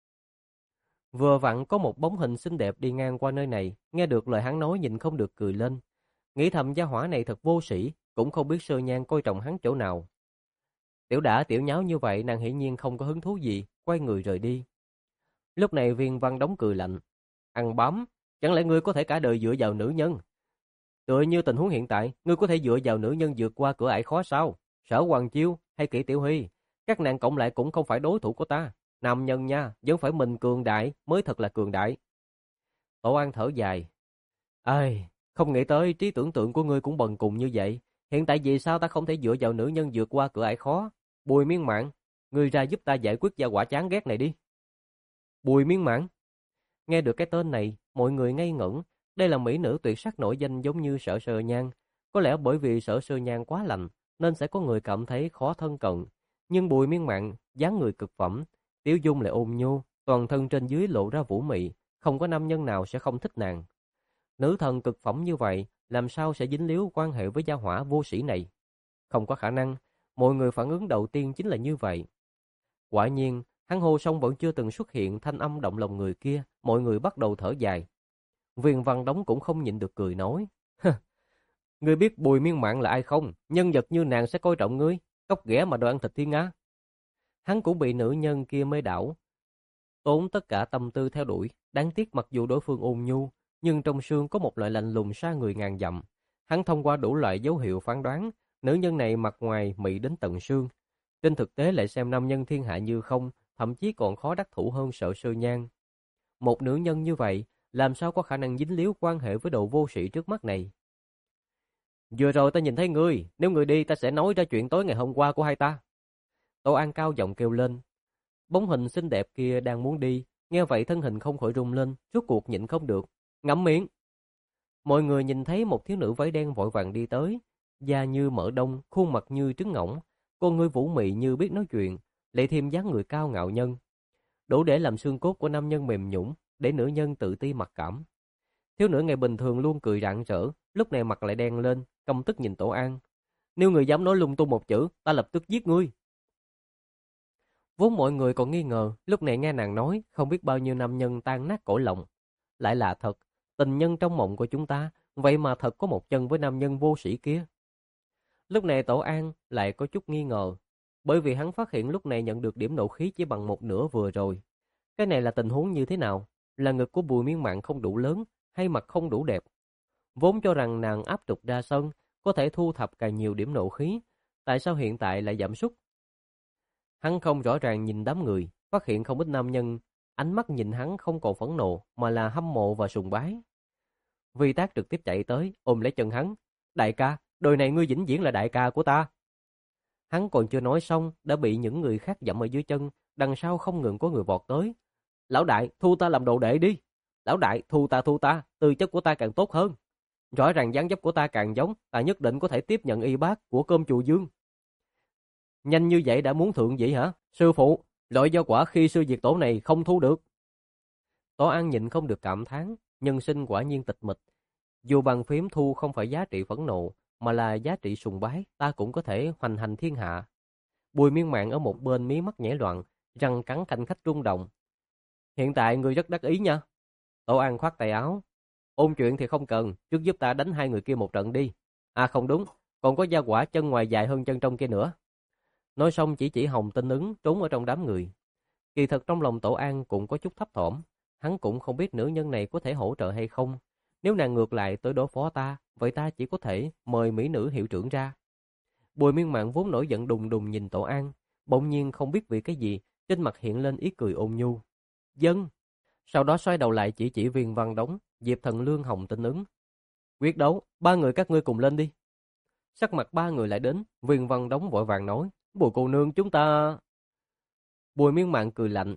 Vừa vặn có một bóng hình xinh đẹp đi ngang qua nơi này, nghe được lời hắn nói nhìn không được cười lên. Nghĩ thầm gia hỏa này thật vô sĩ, cũng không biết Sơ Nhan coi trọng hắn chỗ nào. Tiểu đã tiểu nháo như vậy, nàng hiển nhiên không có hứng thú gì, quay người rời đi. Lúc này Viên Văn Đống cười lạnh. Ăn bám, chẳng lẽ ngươi có thể cả đời dựa vào nữ nhân? Tựa như tình huống hiện tại, ngươi có thể dựa vào nữ nhân vượt qua cửa ải khó sao? Sở Hoàng Chiêu hay Kỷ Tiểu Huy, các nàng cộng lại cũng không phải đối thủ của ta. Nam nhân nha, vẫn phải mình cường đại mới thật là cường đại. Tổ An thở dài. Ai, không nghĩ tới trí tưởng tượng của ngươi cũng bần cùng như vậy. Hiện tại vì sao ta không thể dựa vào nữ nhân vượt qua cửa ải khó? Bùi Miên Mạn, ngươi ra giúp ta giải quyết gia quả chán ghét này đi. Bùi Miên Mạn. Nghe được cái tên này, mọi người ngây ngẩn. Đây là mỹ nữ tuyệt sắc nổi danh giống như Sở Sơ Nhan. Có lẽ bởi vì Sở Sơ Nhan quá lạnh, nên sẽ có người cảm thấy khó thân cận. Nhưng Bùi Miên Mạn, dáng người cực phẩm, Tiểu Dung lại ôn nhu, toàn thân trên dưới lộ ra vũ mị, không có nam nhân nào sẽ không thích nàng. Nữ thần cực phẩm như vậy, làm sao sẽ dính líu quan hệ với gia hỏa vô sĩ này? Không có khả năng, mọi người phản ứng đầu tiên chính là như vậy. Quả nhiên, hắn hô xong vẫn chưa từng xuất hiện thanh âm động lòng người kia, mọi người bắt đầu thở dài. Viên Văn Đống cũng không nhịn được cười nói. Ngươi biết Bùi Miên Mạn là ai không? Nhân vật như nàng sẽ coi trọng ngươi, cóc ghẻ mà đòi ăn thịt thiên á. Hắn cũng bị nữ nhân kia mê đảo, tốn tất cả tâm tư theo đuổi. Đáng tiếc mặc dù đối phương ôn nhu, nhưng trong xương có một loại lạnh lùng xa người ngàn dặm. Hắn thông qua đủ loại dấu hiệu phán đoán, nữ nhân này mặt ngoài mị đến tận xương, trên thực tế lại xem nam nhân thiên hạ như không, thậm chí còn khó đắc thủ hơn Sợ Sư Nhan. Một nữ nhân như vậy, làm sao có khả năng dính líu quan hệ với đồ vô sĩ trước mắt này? Vừa rồi ta nhìn thấy ngươi, nếu ngươi đi ta sẽ nói ra chuyện tối ngày hôm qua của hai ta. Tô An cao giọng kêu lên. Bóng hình xinh đẹp kia đang muốn đi, nghe vậy thân hình không khỏi rung lên, rốt cuộc nhịn không được. Ngậm miệng! Mọi người nhìn thấy một thiếu nữ váy đen vội vàng đi tới, da như mỡ đông, khuôn mặt như trứng ngỗng, con ngươi vũ mị như biết nói chuyện, lại thêm dáng người cao ngạo nhân, đủ để làm xương cốt của nam nhân mềm nhũn, để nữ nhân tự ti mặc cảm. Thiếu nữ ngày bình thường luôn cười rạng rỡ, lúc này mặt lại đen lên, căm tức nhìn Tổ An. Nếu người dám nói lung tung một chữ, ta lập tức giết ngươi. Vốn mọi người còn nghi ngờ, lúc này nghe nàng nói, không biết bao nhiêu nam nhân tan nát cổ lòng. Lại là thật, tình nhân trong mộng của chúng ta, vậy mà thật có một chân với nam nhân vô sĩ kia. Lúc này Tổ An lại có chút nghi ngờ, bởi vì hắn phát hiện lúc này nhận được điểm nộ khí chỉ bằng một nửa vừa rồi. Cái này là tình huống như thế nào? Là ngực của Bùi Miên Mạn không đủ lớn, hay mặt không đủ đẹp? Vốn cho rằng nàng áp trục ra sân, có thể thu thập càng nhiều điểm nộ khí, tại sao hiện tại lại giảm sút? Hắn không rõ ràng nhìn đám người, phát hiện không ít nam nhân, ánh mắt nhìn hắn không còn phẫn nộ, mà là hâm mộ và sùng bái. Vi Tác trực tiếp chạy tới, ôm lấy chân hắn. Đại ca, đời này ngươi vĩnh viễn là đại ca của ta. Hắn còn chưa nói xong, đã bị những người khác dẫm ở dưới chân, đằng sau không ngừng có người vọt tới. Lão đại, thu ta làm đồ đệ đi. Lão đại, thu ta thu ta, tư chất của ta càng tốt hơn. Rõ ràng dáng dấp của ta càng giống, ta nhất định có thể tiếp nhận y bát của cơm chùa Dương. Nhanh như vậy đã muốn thượng vị hả? Sư phụ, loại do quả khi sư diệt tổ này không thu được. Tổ An nhịn không được cảm thán, nhân sinh quả nhiên tịch mịch. Dù bằng phím thu không phải giá trị phẫn nộ, mà là giá trị sùng bái, ta cũng có thể hoành hành thiên hạ. Bùi Miên Mạn ở một bên mí mắt nhảy loạn, răng cắn khanh khách rung động. Hiện tại người rất đắc ý nha. Tổ An khoát tay áo. Ôn chuyện thì không cần, trước giúp ta đánh hai người kia một trận đi. À không đúng, còn có gia quả chân ngoài dài hơn chân trong kia nữa. Nói xong chỉ chỉ Hồng Tinh Ứng trốn ở trong đám người. Kỳ thật trong lòng Tổ An cũng có chút thấp thỏm, hắn cũng không biết nữ nhân này có thể hỗ trợ hay không. Nếu nàng ngược lại tới đối phó ta, vậy ta chỉ có thể mời mỹ nữ hiệu trưởng ra. Bùi Miên Mạn vốn nổi giận đùng đùng nhìn Tổ An, bỗng nhiên không biết vì cái gì, trên mặt hiện lên ý cười ôn nhu. Dân! Sau đó xoay đầu lại chỉ chỉ Viên Văn Đống, Diệp Thần Lương, Hồng Tinh Ứng. Quyết đấu, ba người các ngươi cùng lên đi. Sắc mặt ba người lại đến, Viên Văn Đống vội vàng nói, Bùi cô nương chúng ta... Bùi Miên Mạn cười lạnh.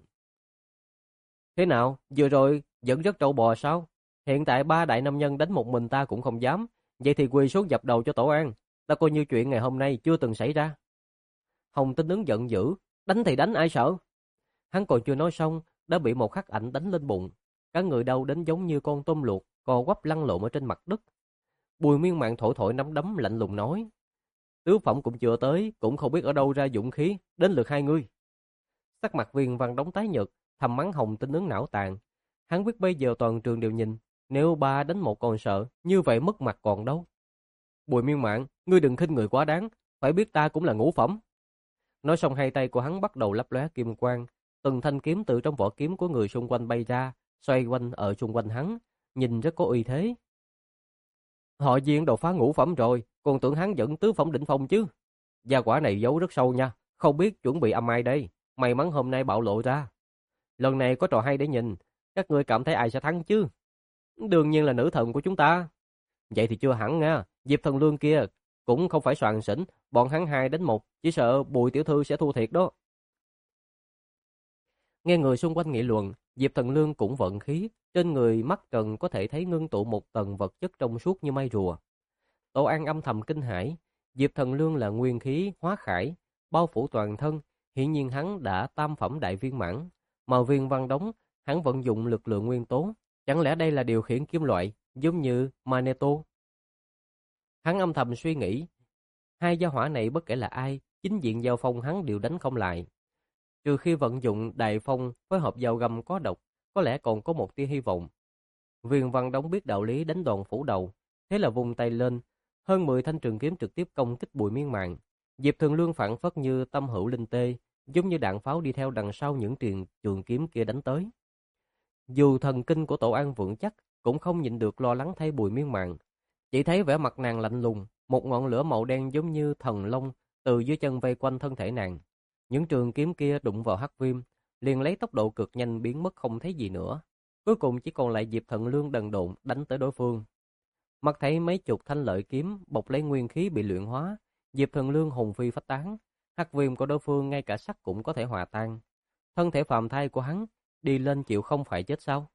Thế nào, vừa rồi vẫn rất trâu bò sao? Hiện tại ba đại nam nhân đánh một mình ta cũng không dám, vậy thì quỳ xuống dập đầu cho Tổ An, ta coi như chuyện ngày hôm nay chưa từng xảy ra. Hồng Tinh Ứng giận dữ, đánh thì đánh ai sợ? Hắn còn chưa nói xong, đã bị một khắc ảnh đánh lên bụng, cả người đau đến giống như con tôm luộc, co quắp lăn lộn ở trên mặt đất. Bùi Miên Mạn thổi thổi nắm đấm lạnh lùng nói, tứ phẩm cũng chưa tới, cũng không biết ở đâu ra dũng khí, đến lượt hai ngươi. Sắc mặt Viên Văn Đống tái nhợt, thầm mắng Hồng Tinh Ứng não tàn. Hắn biết bây giờ toàn trường đều nhìn, nếu ba đánh một còn sợ, như vậy mất mặt còn đâu. Bùi Miên Mạn, ngươi đừng khinh người quá đáng, phải biết ta cũng là ngũ phẩm. Nói xong hai tay của hắn bắt đầu lấp lóe kim quang, từng thanh kiếm từ trong vỏ kiếm của người xung quanh bay ra, xoay quanh ở xung quanh hắn, nhìn rất có uy thế. Họ Diên đột phá ngũ phẩm rồi, còn tưởng hắn vẫn tứ phẩm đỉnh phong chứ. Gia quả này giấu rất sâu nha, không biết chuẩn bị âm ai đây, may mắn hôm nay bạo lộ ra. Lần này có trò hay để nhìn, các ngươi cảm thấy ai sẽ thắng chứ? Đương nhiên là nữ thần của chúng ta. Vậy thì chưa hẳn nha, Diệp Thần Lương kia cũng không phải soàn xỉn, bọn hắn hai đánh một, chỉ sợ Bùi tiểu thư sẽ thua thiệt đó. Nghe người xung quanh nghị luận, Diệp Thần Lương cũng vận khí, trên người mắt trần có thể thấy ngưng tụ một tầng vật chất trong suốt như mây rùa. Tổ An âm thầm kinh hãi, Diệp Thần Lương là nguyên khí hóa khải, bao phủ toàn thân, hiển nhiên hắn đã tam phẩm đại viên mãn, mà Viên Văn Đống, hắn vận dụng lực lượng nguyên tố, chẳng lẽ đây là điều khiển kim loại, giống như Magneto? Hắn âm thầm suy nghĩ, hai gia hỏa này bất kể là ai, chính diện giao phong hắn đều đánh không lại. Trừ khi vận dụng đại phong phối hợp dao găm có độc, có lẽ còn có một tia hy vọng. Viên Văn Đống biết đạo lý đánh đòn phủ đầu, thế là vung tay lên, hơn mười thanh trường kiếm trực tiếp công kích Bùi Miên Mạn. Diệp Thần Lương phản phất như tâm hữu linh tê, giống như đạn pháo đi theo đằng sau những trường trường kiếm kia đánh tới. Dù thần kinh của Tổ An vững chắc, cũng không nhịn được lo lắng thay Bùi Miên Mạn. Chỉ thấy vẻ mặt nàng lạnh lùng, một ngọn lửa màu đen giống như thần long từ dưới chân vây quanh thân thể nàng. Những trường kiếm kia đụng vào hắc viêm, liền lấy tốc độ cực nhanh biến mất không thấy gì nữa. Cuối cùng chỉ còn lại Diệp Thần Lương đần độn đánh tới đối phương. Mắt thấy mấy chục thanh lợi kiếm bọc lấy nguyên khí bị luyện hóa, Diệp Thần Lương hồn phi phách tán, hắc viêm của đối phương ngay cả sắt cũng có thể hòa tan. Thân thể phàm thai của hắn đi lên chịu không phải chết sao?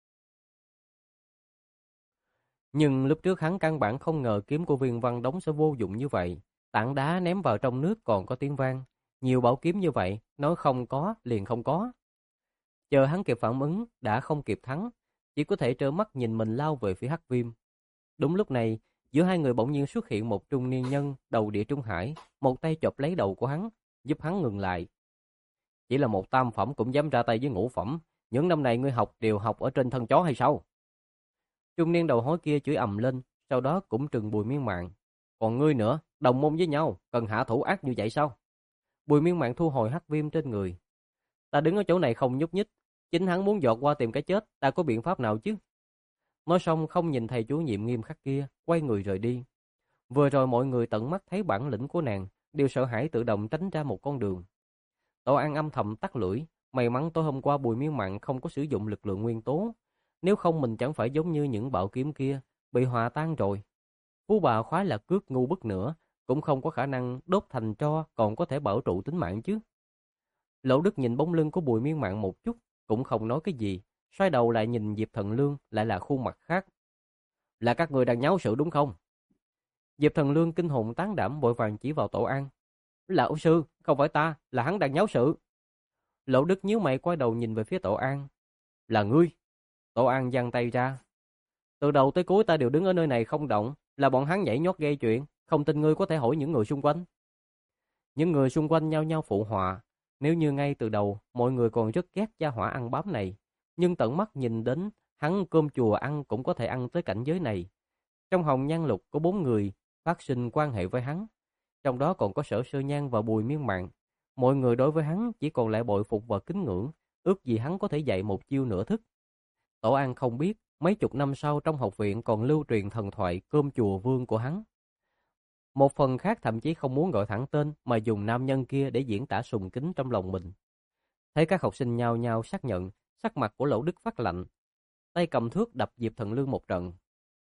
Nhưng lúc trước hắn căn bản không ngờ kiếm của Viên Văn Đống sẽ vô dụng như vậy. Tảng đá ném vào trong nước còn có tiếng vang. Nhiều bảo kiếm như vậy, nói không có liền không có. Chờ hắn kịp phản ứng, đã không kịp thắng, chỉ có thể trơ mắt nhìn mình lao về phía Hắc Viêm. Đúng lúc này, giữa hai người bỗng nhiên xuất hiện một trung niên nhân đầu địa trung hải, một tay chộp lấy đầu của hắn, giúp hắn ngừng lại. Chỉ là một tam phẩm cũng dám ra tay với ngũ phẩm, những năm này ngươi học đều học ở trên thân chó hay sao? Trung niên đầu hối kia chửi ầm lên, sau đó cũng trừng Bùi Miên Mạn. Còn ngươi nữa, đồng môn với nhau, cần hạ thủ ác như vậy sao? Bùi Miên Mạn thu hồi hắc viêm trên người. Ta đứng ở chỗ này không nhúc nhích, chính hắn muốn dọt qua tìm cái chết, ta có biện pháp nào chứ? Nói xong không nhìn thầy chủ nhiệm nghiêm khắc kia, quay người rời đi. Vừa rồi mọi người tận mắt thấy bản lĩnh của nàng, đều sợ hãi tự động tránh ra một con đường. Tổ An âm thầm tắt lưỡi, may mắn tối hôm qua Bùi Miên Mạn không có sử dụng lực lượng nguyên tố, nếu không mình chẳng phải giống như những bạo kiếm kia, bị hòa tan rồi. Phú bà khoái là cước ngu bức nữa, cũng không có khả năng đốt thành tro còn có thể bảo trụ tính mạng chứ. Lỗ Đức nhìn bóng lưng của Bùi Miên Mạn một chút, cũng không nói cái gì, xoay đầu lại nhìn Diệp Thần Lương, lại là khuôn mặt khác. Là các người đang nháo sự đúng không? Diệp Thần Lương kinh hồn tán đảm vội vàng chỉ vào Tổ An. Lão sư, không phải ta, là hắn đang nháo sự. Lỗ Đức nhíu mày quay đầu nhìn về phía Tổ An. Là ngươi. Tổ An giang tay ra. Từ đầu tới cuối ta đều đứng ở nơi này không động, là bọn hắn nhảy nhót gây chuyện, không tin ngươi có thể hỏi những người xung quanh. Những người xung quanh nhau nhau phụ họa, nếu như ngay từ đầu mọi người còn rất ghét gia hỏa ăn bám này, nhưng tận mắt nhìn đến hắn cơm chùa ăn cũng có thể ăn tới cảnh giới này. Trong Hồng Nhan Lục có bốn người phát sinh quan hệ với hắn, trong đó còn có Sở Sơ Nhan và Bùi Miên Mạn. Mọi người đối với hắn chỉ còn lại bội phục và kính ngưỡng, ước gì hắn có thể dạy một chiêu nửa thức. Tổ An không biết, mấy chục năm sau trong học viện còn lưu truyền thần thoại cơm chùa vương của hắn. Một phần khác thậm chí không muốn gọi thẳng tên mà dùng nam nhân kia để diễn tả sùng kính trong lòng mình. Thấy các học sinh nhao nhao xác nhận, sắc mặt của Lỗ Đức phát lạnh, tay cầm thước đập Diệp Thần Lương một trận.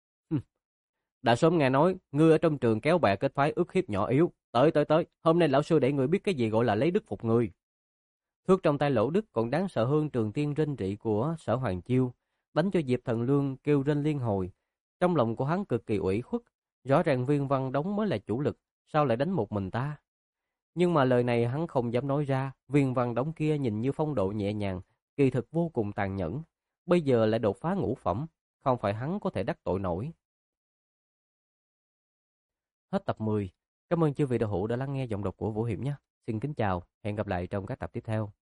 Đã sớm nghe nói, ngươi ở trong trường kéo bè kết phái ức hiếp nhỏ yếu, tới tới tới, hôm nay lão sư để ngươi biết cái gì gọi là lấy đức phục người. Thước trong tay Lỗ Đức còn đáng sợ hơn trường tiên rên rỉ của Sở Hoàng Chiêu, đánh cho Diệp Thần Lương kêu rên liên hồi. Trong lòng của hắn cực kỳ ủy khuất, rõ ràng Viên Văn Đống mới là chủ lực, sao lại đánh một mình ta? Nhưng mà lời này hắn không dám nói ra, Viên Văn Đống kia nhìn như phong độ nhẹ nhàng, kỳ thực vô cùng tàn nhẫn, bây giờ lại đột phá ngũ phẩm, không phải hắn có thể đắc tội nổi. Hết tập mười. Cảm ơn chư vị đạo hữu đã lắng nghe giọng đọc của Vũ Hiểm nhé. Xin kính chào, hẹn gặp lại trong các tập tiếp theo.